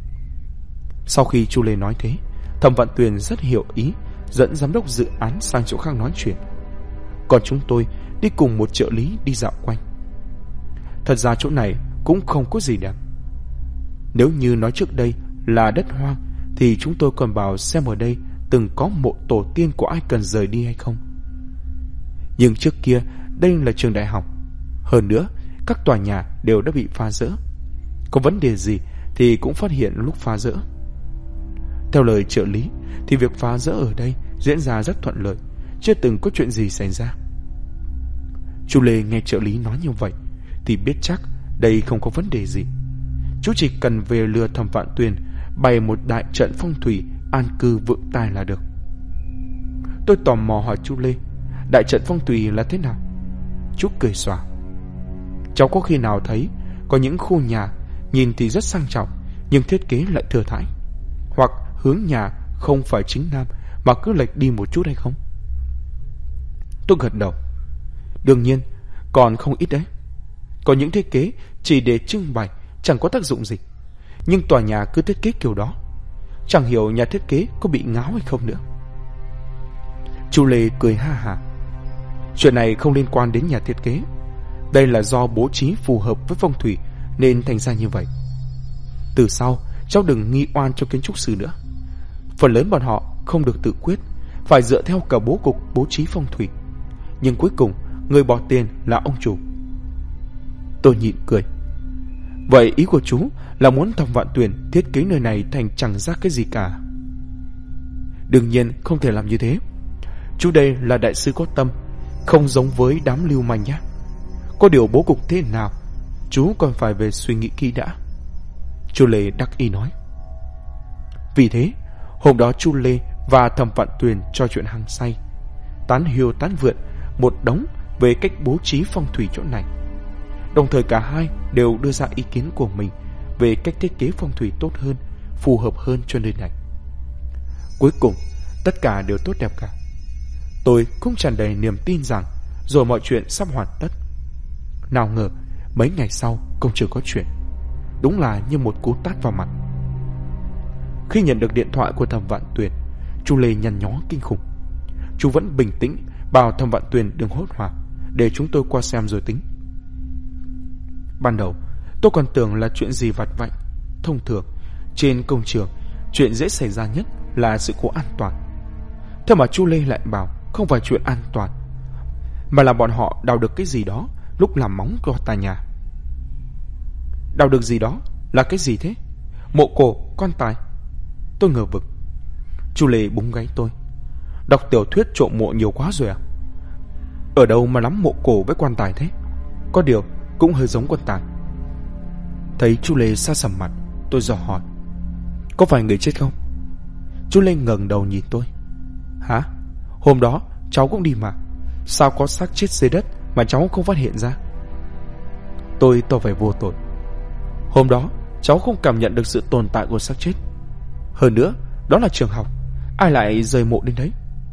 Sau khi Chu Lê nói thế, Thẩm Vạn Tuyền rất hiểu ý, dẫn giám đốc dự án sang chỗ khác nói chuyện. Còn chúng tôi đi cùng một trợ lý đi dạo quanh. Thật ra chỗ này cũng không có gì đẹp. Nếu như nói trước đây là đất hoang thì chúng tôi còn bảo xem ở đây từng có mộ tổ tiên của ai cần rời đi hay không. Nhưng trước kia đây là trường đại học, hơn nữa các tòa nhà đều đã bị phá rỡ. Có vấn đề gì thì cũng phát hiện lúc phá rỡ. Theo lời trợ lý thì việc phá rỡ ở đây diễn ra rất thuận lợi, chưa từng có chuyện gì xảy ra. Chu Lê nghe trợ lý nói như vậy thì biết chắc đây không có vấn đề gì. Chú chỉ cần về lừa Thẩm Vạn Tuyền bày một đại trận phong thủy an cư vượng tài là được. Tôi tò mò hỏi Chu Lê, đại trận phong thủy là thế nào? Chú cười xòa. Cháu có khi nào thấy có những khu nhà nhìn thì rất sang trọng nhưng thiết kế lại thừa thãi, hoặc hướng nhà không phải chính nam mà cứ lệch đi một chút hay không? Tôi gật đầu. Đương nhiên, còn không ít đấy. Có những thiết kế chỉ để trưng bày, chẳng có tác dụng gì, nhưng tòa nhà cứ thiết kế kiểu đó, chẳng hiểu nhà thiết kế có bị ngáo hay không nữa. Chu Lê cười ha hả. Chuyện này không liên quan đến nhà thiết kế, đây là do bố trí phù hợp với phong thủy nên thành ra như vậy. Từ sau cháu đừng nghi oan cho kiến trúc sư nữa. Phần lớn bọn họ không được tự quyết, phải dựa theo cả bố cục bố trí phong thủy. Nhưng cuối cùng người bỏ tiền là ông chủ. Tôi nhịn cười. Vậy ý của chú là muốn Thẩm Vạn Tuyền thiết kế nơi này thành chẳng ra cái gì cả? Đương nhiên không thể làm như thế. Chú đây là đại sư có tâm, không giống với đám lưu manh nhé. Có điều bố cục thế nào chú còn phải về suy nghĩ kỹ đã. Chu Lê đắc ý nói. Vì thế hôm đó Chu Lê và Thẩm Vạn Tuyền trò chuyện hăng say, tán hiêu tán vượn một đống về cách bố trí phong thủy chỗ này. Đồng thời cả hai đều đưa ra ý kiến của mình về cách thiết kế phong thủy tốt hơn, phù hợp hơn cho nơi này. Cuối cùng tất cả đều tốt đẹp cả. Tôi cũng tràn đầy niềm tin rằng rồi mọi chuyện sắp hoàn tất. Nào ngờ mấy ngày sau công trường có chuyện. Đúng là như một cú tát vào mặt. Khi nhận được điện thoại của Thẩm Vạn Tuyền, Chu Lê nhăn nhó kinh khủng. Chú vẫn bình tĩnh bảo Thẩm Vạn Tuyền đừng hốt hoảng, để chúng tôi qua xem rồi tính. Ban đầu tôi còn tưởng là chuyện gì vặt vãnh. Thông thường trên công trường, chuyện dễ xảy ra nhất là sự cố an toàn. Thế mà Chu Lê lại bảo không phải chuyện an toàn, mà là bọn họ đào được cái gì đó lúc làm móng cho tòa nhà. Đào được gì đó là cái gì thế? Mộ cổ, quan tài? Tôi ngờ vực. Chu Lê búng gáy tôi. Đọc tiểu thuyết trộm mộ nhiều quá rồi à? Ở đâu mà lắm mộ cổ với quan tài thế? Có điều cũng hơi giống quan tài. Thấy Chu Lê xa sầm mặt, tôi dò hỏi, có phải người chết không? Chu Lê ngẩng đầu nhìn tôi. Hả? Hôm đó cháu cũng đi mà. Sao có xác chết dưới đất mà cháu không phát hiện ra? Tôi tỏ vẻ vô tội. Hôm đó cháu không cảm nhận được sự tồn tại của xác chết. Hơn nữa, đó là trường học, ai lại rời mộ đến đấy?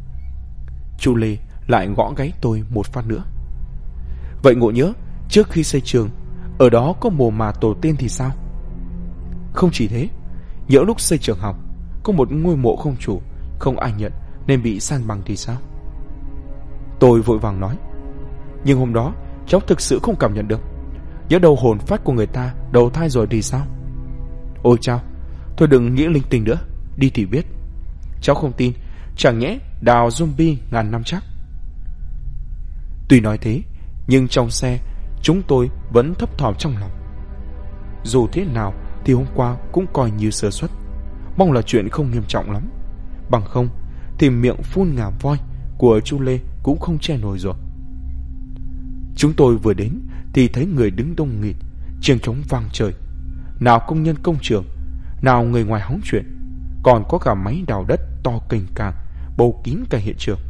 Chu Lê lại gõ gáy tôi một phát nữa. Vậy ngộ nhớ, trước khi xây trường, ở đó có mồ mả tổ tiên thì sao? Không chỉ thế, nhỡ lúc xây trường học có một ngôi mộ không chủ, không ai nhận nên bị san bằng thì sao? Tôi vội vàng nói. Nhưng hôm đó cháu thực sự không cảm nhận được. Nhỡ đầu hồn phách của người ta đầu thai rồi thì sao? Ôi chao, thôi đừng nghĩ linh tinh nữa, đi thì biết. Cháu không tin, chẳng nhẽ đào zombie ngàn năm chắc. Tuy nói thế, nhưng trong xe chúng tôi vẫn thấp thỏm trong lòng. Dù thế nào thì hôm qua cũng coi như sơ suất, mong là chuyện không nghiêm trọng lắm. Bằng không thì miệng phun ngà voi của Chu Lê cũng không che nổi rồi. Chúng tôi vừa đến thì thấy người đứng đông nghịt, chiêng trống vang trời. Nào công nhân công trường, nào người ngoài hóng chuyện, còn có cả máy đào đất to cành càng bầu kín cả hiện trường.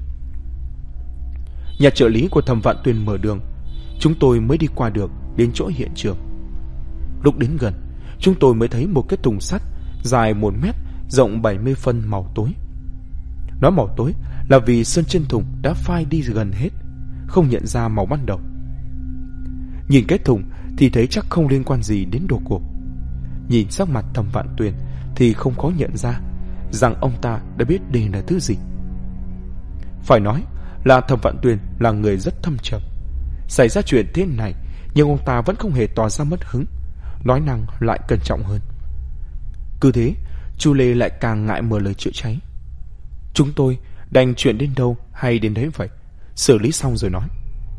Nhà trợ lý của Thẩm Vạn Tuyền mở đường, chúng tôi mới đi qua được đến chỗ hiện trường. Lúc đến gần, chúng tôi mới thấy một cái thùng sắt dài 1 mét, rộng 70 phân màu tối. Nói màu tối là vì sơn trên thùng đã phai đi gần hết, không nhận ra màu ban đầu. Nhìn cái thùng thì thấy chắc không liên quan gì đến đồ cổ. Nhìn sắc mặt Thẩm Vạn Tuyền thì không khó nhận ra rằng ông ta đã biết đây là thứ gì. Phải nói là Thẩm Vạn Tuyền là người rất thâm trầm. Xảy ra chuyện thế này nhưng ông ta vẫn không hề tỏ ra mất hứng, nói năng lại cẩn trọng hơn. Cứ thế Chu Lê lại càng ngại mở lời chữa cháy. Chúng tôi đành chuyện đến đâu hay đến đấy vậy, xử lý xong rồi nói.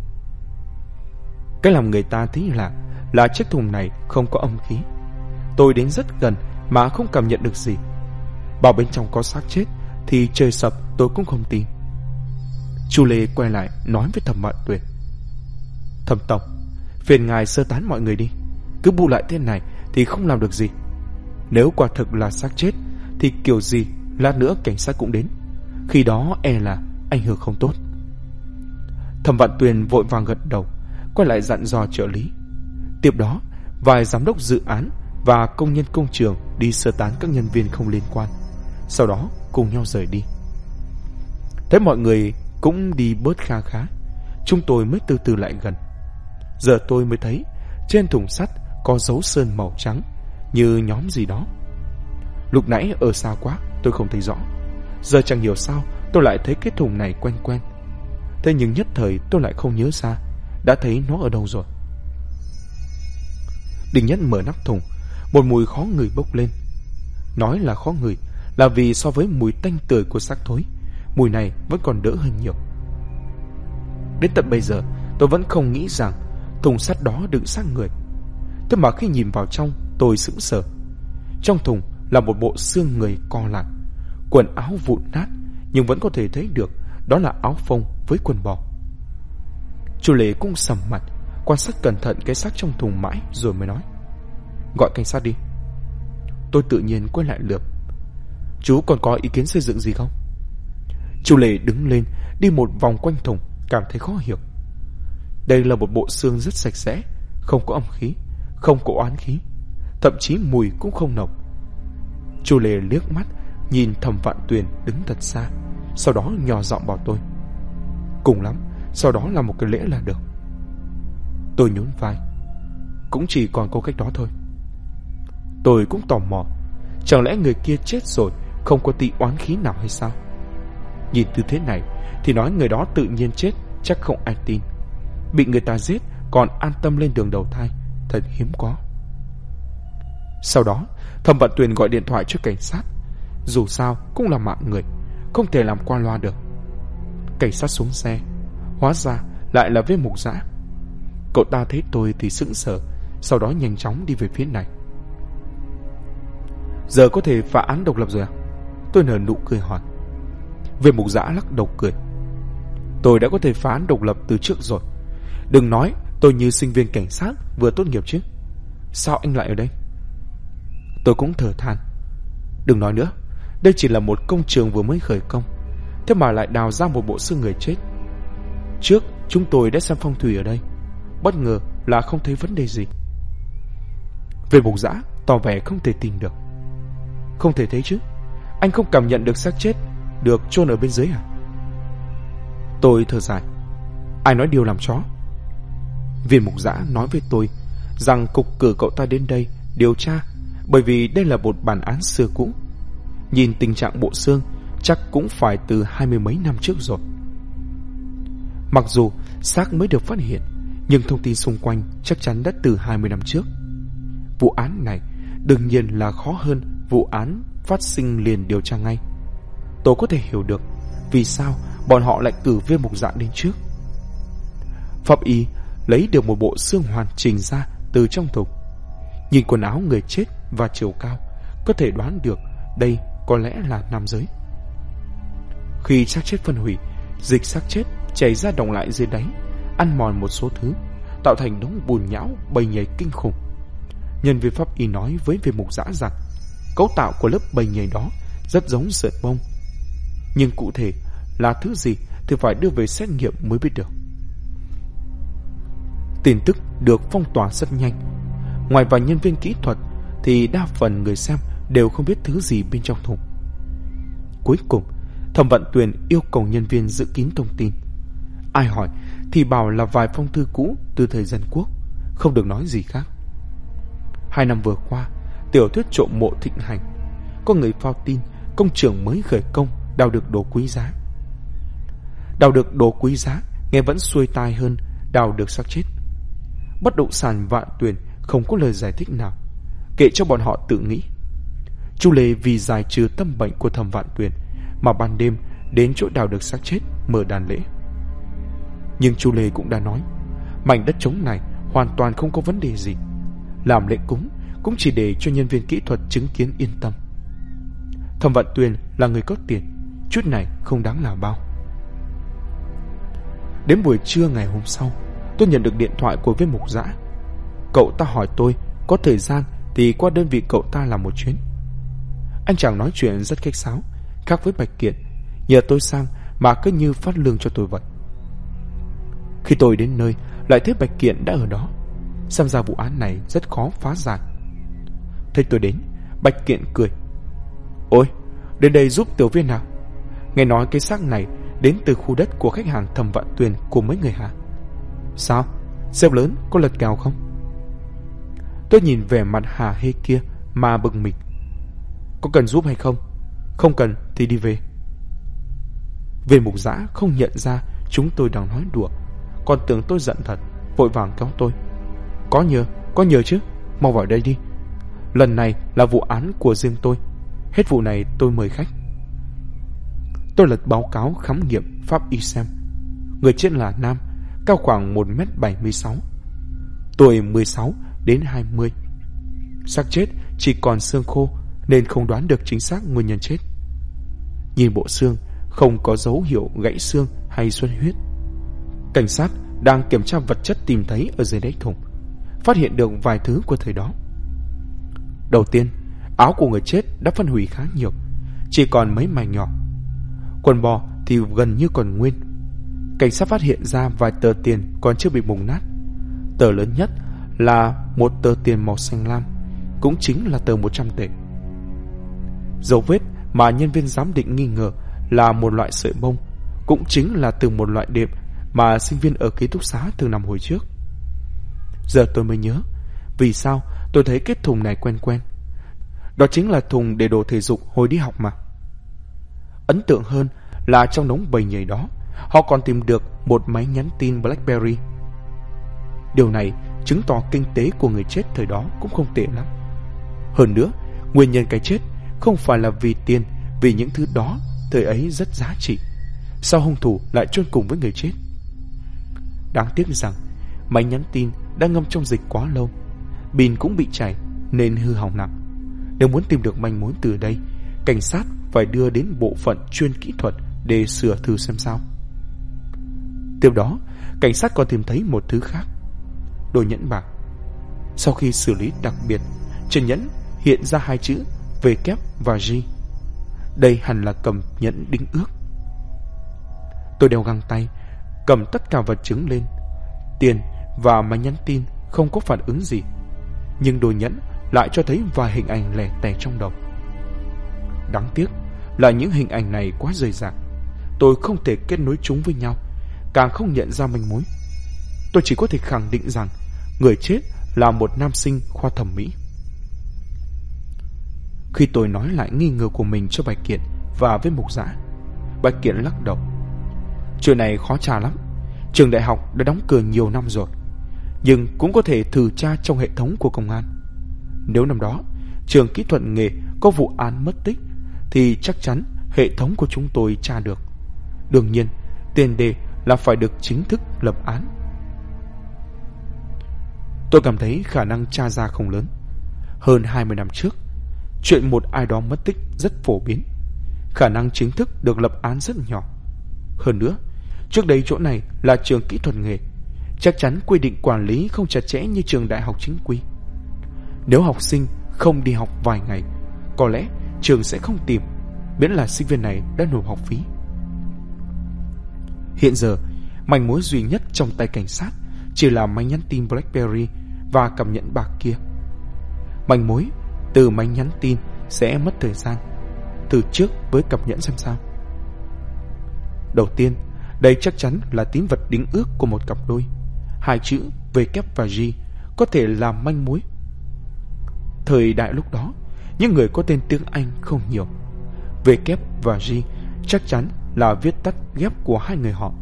Cái làm người ta thấy là chiếc thùng này không có âm khí. Tôi đến rất gần mà không cảm nhận được gì. Bảo bên trong có xác chết thì trời sập tôi cũng không tin. Chu Lê quay lại nói với Thẩm Vạn Tuyền. Thẩm tổng, phiền ngài sơ tán mọi người đi. Cứ bu lại thế này thì không làm được gì. Nếu quả thực là xác chết thì kiểu gì lát nữa cảnh sát cũng đến. Khi đó e là ảnh hưởng không tốt. Thẩm Vạn Tuyền vội vàng gật đầu, quay lại dặn dò trợ lý. Tiếp đó vài giám đốc dự án và công nhân công trường đi sơ tán các nhân viên không liên quan, sau đó cùng nhau rời đi. Thấy mọi người cũng đi bớt kha khá, chúng tôi mới từ từ lại gần. Giờ tôi mới thấy trên thùng sắt có dấu sơn màu trắng như nhóm gì đó. Lúc nãy ở xa quá tôi không thấy rõ, giờ chẳng hiểu sao tôi lại thấy cái thùng này quen quen. Thế nhưng nhất thời tôi lại không nhớ ra đã thấy nó ở đâu rồi. Đinh Nhất mở nắp thùng, một mùi khó ngửi bốc lên. Nói là khó ngửi là vì so với mùi tanh tưởi của xác thối, mùi này vẫn còn đỡ hơn nhiều. Đến tận bây giờ tôi vẫn không nghĩ rằng thùng sắt đó đựng xác người. Thế mà khi nhìn vào trong tôi sững sờ. Trong thùng là một bộ xương người co lại, quần áo vụn nát nhưng vẫn có thể thấy được đó là áo phông với quần bò. Chu Lê cũng sầm mặt, quan sát cẩn thận cái xác trong thùng mãi rồi mới nói. Gọi cảnh sát đi. Tôi tự nhiên quay lại lượm. Chú còn có ý kiến xây dựng gì không? Chu Lê đứng lên đi một vòng quanh thùng, cảm thấy khó hiểu. Đây là một bộ xương rất sạch sẽ, không có âm khí, không có oán khí, thậm chí mùi cũng không nồng. Chu Lê liếc mắt nhìn Thẩm Vạn Tuyền đứng thật xa, sau đó nhỏ giọng bảo tôi. Cùng lắm sau đó là một cái lễ là được. Tôi nhún vai. Cũng chỉ còn có cách đó thôi. Tôi cũng tò mò, chẳng lẽ người kia chết rồi không có tí oán khí nào hay sao? Nhìn từ thế này thì nói người đó tự nhiên chết chắc không ai tin. Bị người ta giết còn an tâm lên đường đầu thai, thật hiếm có. Sau đó Thẩm Vạn Tuyền gọi điện thoại cho cảnh sát. Dù sao cũng là mạng người, không thể làm qua loa được. Cảnh sát xuống xe, hóa ra lại là Viên Mục Dã. Cậu ta thấy tôi thì sững sờ, sau đó nhanh chóng đi về phía này. Giờ có thể phá án độc lập rồi à? Tôi nở nụ cười hỏi. Viên Mục Dã lắc đầu cười. Tôi đã có thể phá án độc lập từ trước rồi. Đừng nói tôi như sinh viên cảnh sát vừa tốt nghiệp chứ. Sao anh lại ở đây? Tôi cũng thở than. Đừng nói nữa, đây chỉ là một công trường vừa mới khởi công. thế mà lại đào ra một bộ xương người chết. Trước chúng tôi đã xem phong thủy ở đây, bất ngờ là không thấy vấn đề gì. Về Mục Dã tỏ vẻ không thể tin được. Không thể thấy chứ, anh không cảm nhận được xác chết được chôn ở bên dưới à? Tôi thở dài. Ai nói điều làm chó? Viên Mục Dã nói với tôi rằng cục cử cậu ta đến đây điều tra bởi vì đây là một bản án xưa cũ. Nhìn tình trạng bộ xương chắc cũng phải từ 20 mấy năm trước rồi. Mặc dù xác mới được phát hiện, nhưng thông tin xung quanh chắc chắn đã từ 20 năm trước. Vụ án này đương nhiên là khó hơn vụ án phát sinh liền điều tra ngay. Tôi có thể hiểu được vì sao bọn họ lại cử Viên Mục Dã đến trước. Pháp y lấy được một bộ xương hoàn chỉnh ra từ trong thùng. Nhìn quần áo người chết và chiều cao, có thể đoán được đây có lẽ là nam giới. Khi xác chết phân hủy, dịch xác chết chảy ra đọng lại dưới đáy, ăn mòn một số thứ, tạo thành đống bùn nhão bầy nhầy kinh khủng. Nhân viên pháp y nói với Viên Mục Dã rằng cấu tạo của lớp bầy nhầy đó rất giống sợi bông, nhưng cụ thể là thứ gì thì phải đưa về xét nghiệm mới biết được. Tin tức được phong tỏa rất nhanh. Ngoài vài nhân viên kỹ thuật thì đa phần người xem đều không biết thứ gì bên trong thùng. Cuối cùng, Thẩm Vận Tuyền yêu cầu nhân viên giữ kín thông tin. Ai hỏi thì bảo là vài phong thư cũ từ thời Dân Quốc, không được nói gì khác. 2 năm vừa qua, tiểu thuyết trộm mộ thịnh hành. Có người phao tin công trường mới khởi công đào được đồ quý giá. Đào được đồ quý giá nghe vẫn xuôi tai hơn đào được xác chết. Bất động sản Vạn Tuyền không có lời giải thích nào, kệ cho bọn họ tự nghĩ. Chu Lê vì giải trừ tâm bệnh của Thẩm Vạn Tuyền mà ban đêm đến chỗ đào được xác chết mở đàn lễ. Nhưng Chu Lê cũng đã nói mảnh đất trống này hoàn toàn không có vấn đề gì, làm lễ cúng cũng chỉ để cho nhân viên kỹ thuật chứng kiến yên tâm. Thẩm Vạn Tuyền là người có tiền, chút này không đáng là bao. Đến buổi trưa ngày hôm sau, tôi nhận được điện thoại của Viên Mục Dã. Cậu ta hỏi tôi có thời gian thì qua đơn vị cậu ta làm một chuyến. Anh chàng nói chuyện rất khách sáo, khác với Bạch Kiện, nhờ tôi sang mà cứ như phát lương cho tôi vậy. Khi tôi đến nơi, lại thấy Bạch Kiện đã ở đó. Xem ra vụ án này rất khó phá giải. Thấy tôi đến, Bạch Kiện cười. Ôi, đến đây giúp tiểu Viên nào? Nghe nói cái xác này đến từ khu đất của khách hàng Thẩm Vạn Tuyền của mấy người hả? Sao? Sếp lớn có lật kèo không? Tôi nhìn vẻ mặt hả hê kia mà bực mình. Có cần giúp hay không? Không cần thì đi về. Viên Mục Dã không nhận ra chúng tôi đang nói đùa, còn tưởng tôi giận thật, vội vàng kéo tôi. Có nhờ chứ, mau vào đây đi. Lần này là vụ án của riêng tôi, hết vụ này tôi mời khách. Tôi lật báo cáo khám nghiệm pháp y xem. Người chết là nam, cao khoảng 1m76, tuổi 16 đến 20. Xác chết chỉ còn xương khô nên không đoán được chính xác nguyên nhân chết. Nhìn bộ xương không có dấu hiệu gãy xương hay xuất huyết. Cảnh sát đang kiểm tra vật chất tìm thấy ở dưới đáy thùng, phát hiện được vài thứ của thời đó. Đầu tiên, áo của người chết đã phân hủy khá nhiều, chỉ còn mấy mảnh nhỏ. Quần bò thì gần như còn nguyên. Cảnh sát phát hiện ra vài tờ tiền còn chưa bị mục nát. Tờ lớn nhất là một tờ tiền màu xanh lam, cũng chính là tờ 100 tệ. Dấu vết mà nhân viên giám định nghi ngờ là một loại sợi bông, cũng chính là từ một loại đệm mà sinh viên ở ký túc xá thường nằm hồi trước. Giờ tôi mới nhớ vì sao tôi thấy cái thùng này quen quen. Đó chính là thùng để đồ thể dục hồi đi học mà. Ấn tượng hơn là trong đống bầy nhầy đó, họ còn tìm được một máy nhắn tin BlackBerry. Điều này chứng tỏ kinh tế của người chết thời đó cũng không tệ lắm. Hơn nữa, nguyên nhân cái chết không phải là vì tiền, vì những thứ đó thời ấy rất giá trị. Sao hung thủ lại chôn cùng với người chết? Đáng tiếc rằng máy nhắn tin đã ngâm trong dịch quá lâu, pin cũng bị chảy nên hư hỏng nặng. Nếu muốn tìm được manh mối từ đây, cảnh sát phải đưa đến bộ phận chuyên kỹ thuật để sửa thử xem sao. Tiếp đó, cảnh sát còn tìm thấy một thứ khác, đôi nhẫn bạc. Sau khi xử lý đặc biệt, trên nhẫn hiện ra 2 chữ W và G. Đây hẳn là cầm nhẫn đính ước. Tôi đeo găng tay, cầm tất cả vật chứng lên. Tiền và máy nhắn tin không có phản ứng gì, nhưng đôi nhẫn lại cho thấy vài hình ảnh lẻ tẻ trong đầu. Đáng tiếc là những hình ảnh này quá rời rạc, tôi không thể kết nối chúng với nhau, càng không nhận ra manh mối. Tôi chỉ có thể khẳng định rằng người chết là một nam sinh khoa thẩm mỹ. Khi tôi nói lại nghi ngờ của mình cho Bạch Kiện và với Mục Dã, Bạch Kiện lắc đầu. Chuyện này khó tra lắm. Trường đại học đã đóng cửa nhiều năm rồi, nhưng cũng có thể thử tra trong hệ thống của công an. Nếu năm đó trường kỹ thuật nghề có vụ án mất tích thì chắc chắn hệ thống của chúng tôi tra được. Đương nhiên, tiền đề là phải được chính thức lập án. Tôi cảm thấy khả năng tra ra không lớn. Hơn 20 năm trước, chuyện một ai đó mất tích rất phổ biến. Khả năng chính thức được lập án rất nhỏ. Hơn nữa, trước đây chỗ này là trường kỹ thuật nghề, chắc chắn quy định quản lý không chặt chẽ như trường đại học chính quy. Nếu học sinh không đi học vài ngày, có lẽ trường sẽ không tìm, miễn là sinh viên này đã nộp học phí. Hiện giờ, manh mối duy nhất trong tay cảnh sát chỉ là máy nhắn tin BlackBerry và cặp nhẫn bạc kia. Manh mối từ máy nhắn tin sẽ mất thời gian. Từ trước với cặp nhẫn xem sao. Đầu tiên, đây chắc chắn là tín vật đính ước của một cặp đôi. Hai chữ V và G có thể làm manh mối. Thời đại lúc đó, những người có tên tiếng Anh không nhiều. V và G chắc chắn là viết tắt ghép của hai người họ.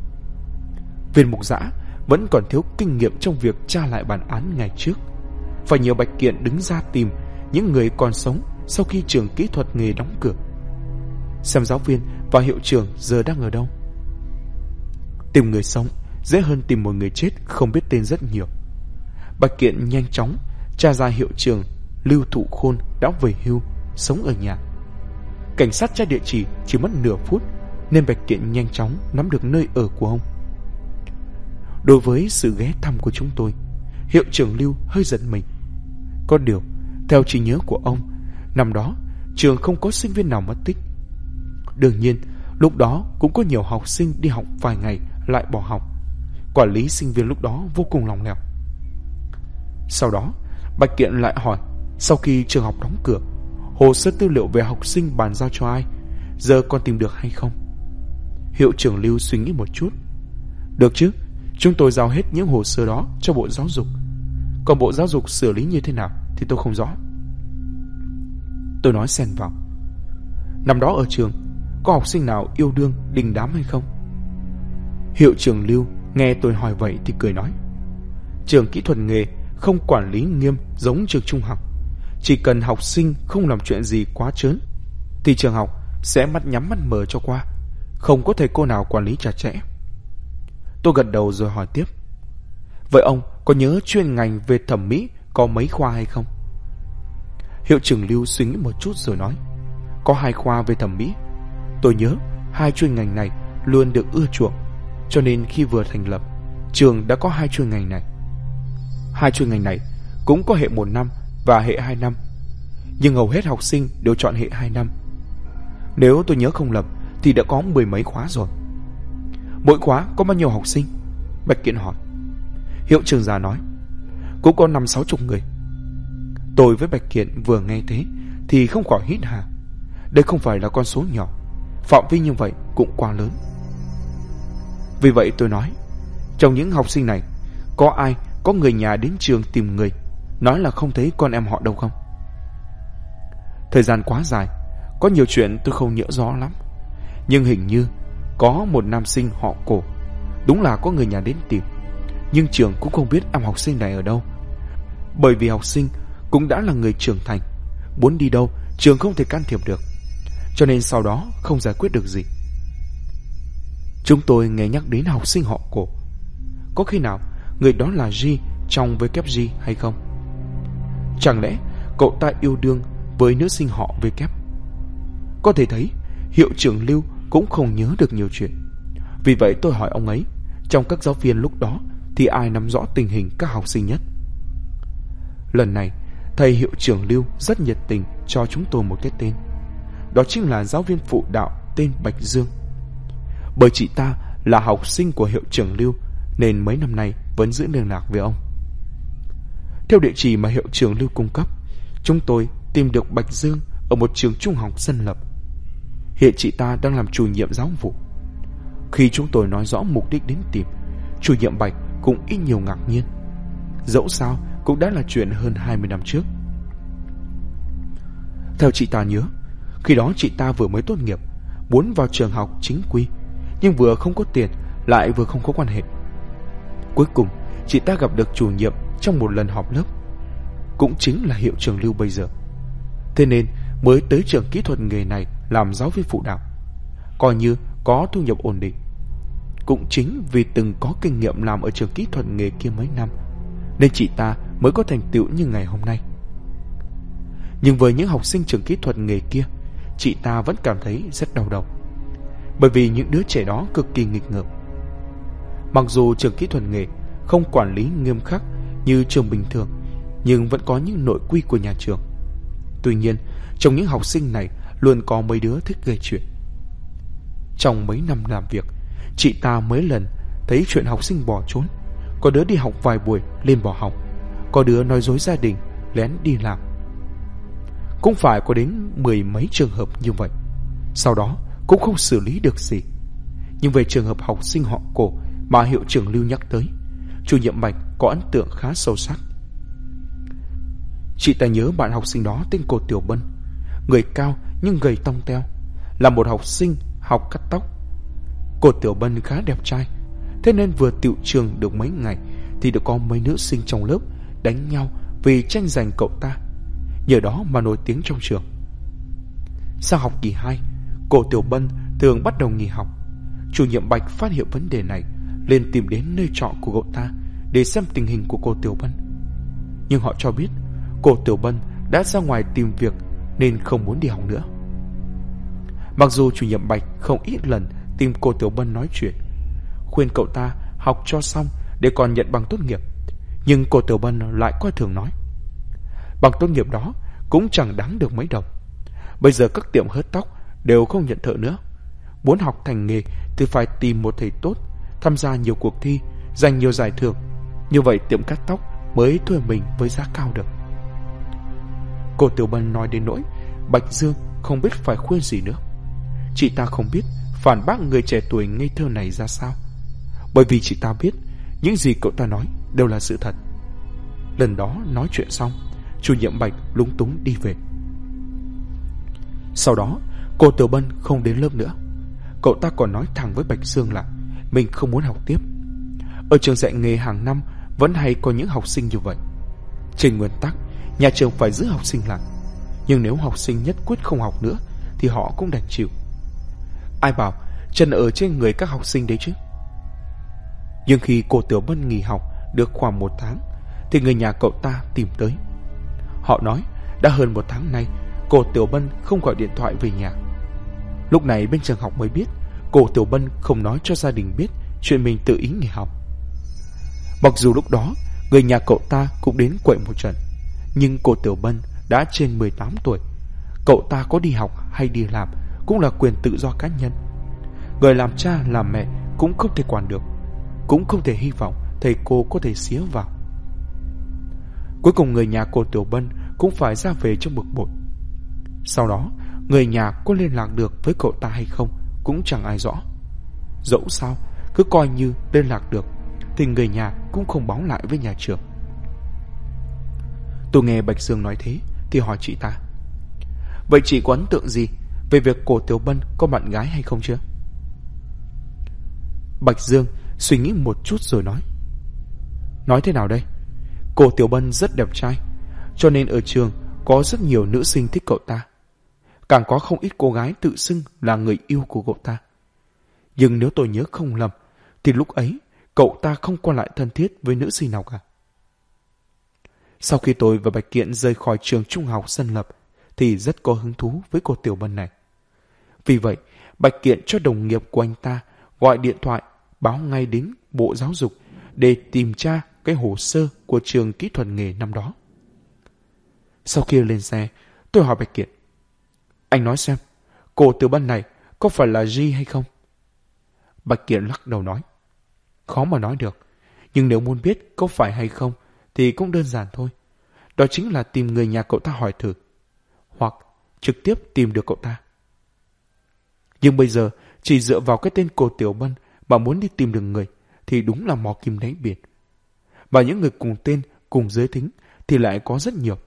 Viên Mục Dã vẫn còn thiếu kinh nghiệm trong việc tra lại bản án ngày trước. Phải nhờ Bạch Kiện đứng ra tìm những người còn sống sau khi trường kỹ thuật nghề đóng cửa. Xem giáo viên và hiệu trưởng giờ đang ở đâu. Tìm người sống dễ hơn tìm một người chết không biết tên rất nhiều. Bạch Kiện nhanh chóng tra ra hiệu trưởng Lưu Thụ Khôn đã về hưu, sống ở nhà. Cảnh sát tra địa chỉ mất nửa phút, nên Bạch Kiện nhanh chóng nắm được nơi ở của ông. Đối với sự ghé thăm của chúng tôi, hiệu trưởng Lưu hơi giận mình. Có điều, theo trí nhớ của ông, năm đó trường không có sinh viên nào mất tích. Đương nhiên, lúc đó cũng có nhiều học sinh đi học vài ngày lại bỏ học. Quản lý sinh viên lúc đó vô cùng lòng lèo. Sau đó, Bạch Kiện lại hỏi, sau khi trường học đóng cửa, hồ sơ tư liệu về học sinh bàn giao cho ai, giờ còn tìm được hay không? Hiệu trưởng Lưu suy nghĩ một chút. Được chứ, chúng tôi giao hết những hồ sơ đó cho Bộ Giáo dục. Còn Bộ Giáo dục xử lý như thế nào thì tôi không rõ. Tôi nói xen vào. Năm đó ở trường, có học sinh nào yêu đương đình đám hay không? Hiệu trưởng Lưu nghe tôi hỏi vậy thì cười nói, trường kỹ thuật nghề không quản lý nghiêm giống trường trung học. Chỉ cần học sinh không làm chuyện gì quá trớn thì trường học sẽ mắt nhắm mắt mở cho qua, không có thầy cô nào quản lý chặt chẽ. Tôi gật đầu rồi hỏi tiếp, vậy ông có nhớ chuyên ngành về thẩm mỹ có mấy khoa hay không? Hiệu trưởng Lưu suy nghĩ một chút rồi nói, có 2 khoa về thẩm mỹ. Tôi nhớ 2 chuyên ngành này luôn được ưa chuộng, cho nên khi vừa thành lập, trường đã có 2 chuyên ngành này. 2 chuyên ngành này cũng có hệ 1 năm và hệ 2 năm, nhưng hầu hết học sinh đều chọn hệ 2 năm. Nếu tôi nhớ không lầm thì đã có 10 mấy khóa rồi. Mỗi khóa có bao nhiêu học sinh? Bạch Kiện hỏi. Hiệu trưởng già nói, cũng có 50-60 người. Tôi với Bạch Kiện vừa nghe thế thì không khỏi hít hà. Đây không phải là con số nhỏ, phạm vi như vậy cũng quá lớn. Vì vậy tôi nói, trong những học sinh này, có ai có người nhà đến trường tìm người, nói là không thấy con em họ đâu không? Thời gian quá dài, có nhiều chuyện tôi không nhớ rõ lắm. Nhưng hình như có một nam sinh họ Cổ, đúng là có người nhà đến tìm. Nhưng trường cũng không biết em học sinh này ở đâu. Bởi vì học sinh cũng đã là người trưởng thành, muốn đi đâu trường không thể can thiệp được, cho nên sau đó không giải quyết được gì. Chúng tôi nghe nhắc đến học sinh họ Cổ. Có khi nào người đó là G trong WG hay không? Chẳng lẽ cậu ta yêu đương với nữ sinh họ W? Có thể thấy hiệu trưởng Lưu cũng không nhớ được nhiều chuyện. Vì vậy tôi hỏi ông ấy, trong các giáo viên lúc đó thì ai nắm rõ tình hình các học sinh nhất? Lần này thầy hiệu trưởng Lưu rất nhiệt tình cho chúng tôi một cái tên. Đó chính là giáo viên phụ đạo tên Bạch Dương. bởi chị ta là học sinh của hiệu trưởng Lưu nên mấy năm nay vẫn giữ liên lạc với ông. Theo địa chỉ mà hiệu trưởng Lưu cung cấp, chúng tôi tìm được Bạch Dương ở một trường trung học dân lập. Hiện chị ta đang làm chủ nhiệm giáo vụ. Khi chúng tôi nói rõ mục đích đến tìm, chủ nhiệm Bạch cũng ít nhiều ngạc nhiên. Dẫu sao cũng đã là chuyện hơn 20 năm trước. Theo chị ta nhớ, khi đó chị ta vừa mới tốt nghiệp, muốn vào trường học chính quy, nhưng vừa không có tiền lại vừa không có quan hệ. Cuối cùng chị ta gặp được chủ nhiệm trong một lần họp lớp, cũng chính là hiệu trưởng Lưu bây giờ. Thế nên mới tới trường kỹ thuật nghề này làm giáo viên phụ đạo, coi như có thu nhập ổn định. Cũng chính vì từng có kinh nghiệm làm ở trường kỹ thuật nghề kia mấy năm, nên chị ta mới có thành tựu như ngày hôm nay. Nhưng với những học sinh trường kỹ thuật nghề kia, chị ta vẫn cảm thấy rất đau đầu, bởi vì những đứa trẻ đó cực kỳ nghịch ngợm. Mặc dù trường kỹ thuật nghề không quản lý nghiêm khắc như trường bình thường, nhưng vẫn có những nội quy của nhà trường. Tuy nhiên, trong những học sinh này luôn có mấy đứa thích gây chuyện. Trong mấy năm làm việc, chị ta mấy lần thấy chuyện học sinh bỏ trốn. Có đứa đi học vài buổi lên bỏ học, có đứa nói dối gia đình lén đi làm. Cũng phải có đến 10 mấy trường hợp như vậy. Sau đó cũng không xử lý được gì. Nhưng về trường hợp học sinh họ Cổ mà hiệu trưởng Lưu nhắc tới, chủ nhiệm Bạch có ấn tượng khá sâu sắc. Chị ta nhớ bạn học sinh đó tên cô Tiểu Bân, người cao nhưng gầy tông teo, là một học sinh học cắt tóc. Cô Tiểu Bân khá đẹp trai, thế nên vừa tựu trường được mấy ngày thì đã có mấy nữ sinh trong lớp đánh nhau vì tranh giành cậu ta, nhờ đó mà nổi tiếng trong trường. Sang học kỳ 2, cô Tiểu Bân thường bắt đầu nghỉ học. Chủ nhiệm Bạch phát hiện vấn đề này, lên tìm đến nơi trọ của cậu ta để xem tình hình của cô Tiểu Bân. Nhưng họ cho biết cô Tiểu Bân đã ra ngoài tìm việc nên không muốn đi học nữa. Mặc dù chủ nhiệm Bạch không ít lần tìm cô Tiểu Bân nói chuyện, khuyên cậu ta học cho xong để còn nhận bằng tốt nghiệp, nhưng cô Tiểu Bân lại coi thường nói bằng tốt nghiệp đó cũng chẳng đáng được mấy đồng. Bây giờ các tiệm hớt tóc đều không nhận thợ nữa. Muốn học thành nghề thì phải tìm một thầy tốt, tham gia nhiều cuộc thi, giành nhiều giải thưởng. Như vậy tiệm cắt tóc mới thuê mình với giá cao được. Cô Tiểu Bân nói đến nỗi Bạch Dương không biết phải khuyên gì nữa. Chị ta không biết phản bác người trẻ tuổi ngây thơ này ra sao, bởi vì chị ta biết những gì cậu ta nói đều là sự thật. Lần đó nói chuyện xong, chủ nhiệm Bạch lúng túng đi về. Sau đó cô Tiểu Bân không đến lớp nữa. Cậu ta còn nói thẳng với Bạch Dương là mình không muốn học tiếp. Ở trường dạy nghề hàng năm vẫn hay có những học sinh như vậy. Trên nguyên tắc, nhà trường phải giữ học sinh lại, nhưng nếu học sinh nhất quyết không học nữa thì họ cũng đành chịu. Ai bảo chân ở trên người các học sinh đấy chứ. Nhưng khi cô Tiểu Bân nghỉ học được khoảng 1 tháng thì người nhà cậu ta tìm tới. Họ nói đã hơn 1 tháng nay cô Tiểu Bân không gọi điện thoại về nhà. Lúc này bên trường học mới biết cô Tiểu Bân không nói cho gia đình biết chuyện mình tự ý nghỉ học. Mặc dù lúc đó người nhà cậu ta cũng đến quậy một trận, nhưng cô Tiểu Bân đã trên 18 tuổi. Cậu ta có đi học hay đi làm cũng là quyền tự do cá nhân. Người làm cha làm mẹ cũng không thể quản được, cũng không thể hy vọng thầy cô có thể xía vào. Cuối cùng người nhà cô Tiểu Bân cũng phải ra về trong bực bội. Sau đó người nhà có liên lạc được với cậu ta hay không cũng chẳng ai rõ. Dẫu sao cứ coi như liên lạc được thì người nhà cũng không báo lại với nhà trường. Tôi nghe Bạch Dương nói thế thì hỏi chị ta, vậy chị có ấn tượng gì về việc cô Tiểu Bân có bạn gái hay không chưa? Bạch Dương suy nghĩ một chút rồi nói thế nào đây? Cô Tiểu Bân rất đẹp trai, cho nên ở trường có rất nhiều nữ sinh thích cậu ta. Càng có không ít cô gái tự xưng là người yêu của cậu ta. Nhưng nếu tôi nhớ không lầm thì lúc ấy cậu ta không qua lại thân thiết với nữ sinh nào cả. Sau khi tôi và Bạch Kiện rời khỏi trường trung học dân lập thì rất có hứng thú với cô Tiểu Bân này. Vì vậy Bạch Kiện cho đồng nghiệp của anh ta gọi điện thoại báo ngay đến Bộ Giáo dục để tìm tra cái hồ sơ của trường kỹ thuật nghề năm đó. Sau khi lên xe, tôi hỏi Bạch Kiện, anh nói xem, cô Tiểu Bân này có phải là G hay không? Bạch Kiện lắc đầu nói. Khó mà nói được, nhưng nếu muốn biết có phải hay không thì cũng đơn giản thôi. Đó chính là tìm người nhà cậu ta hỏi thử, hoặc trực tiếp tìm được cậu ta. Nhưng bây giờ chỉ dựa vào cái tên Cô Tiểu Bân mà muốn đi tìm được người thì đúng là mò kim đáy biển. Và những người cùng tên, cùng giới tính thì lại có rất nhiều.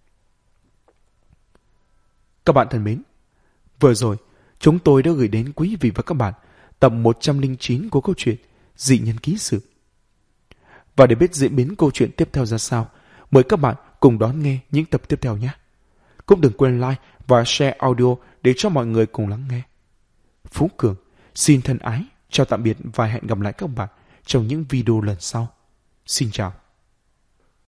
Các bạn thân mến, vừa rồi chúng tôi đã gửi đến quý vị và các bạn tập 109 của câu chuyện Dị Nhân Ký Sự. Và để biết diễn biến câu chuyện tiếp theo ra sao, mời các bạn cùng đón nghe những tập tiếp theo nhé. Cũng đừng quên like và share audio để cho mọi người cùng lắng nghe. Phú Cường xin thân ái, chào tạm biệt và hẹn gặp lại các bạn trong những video lần sau. Xin chào.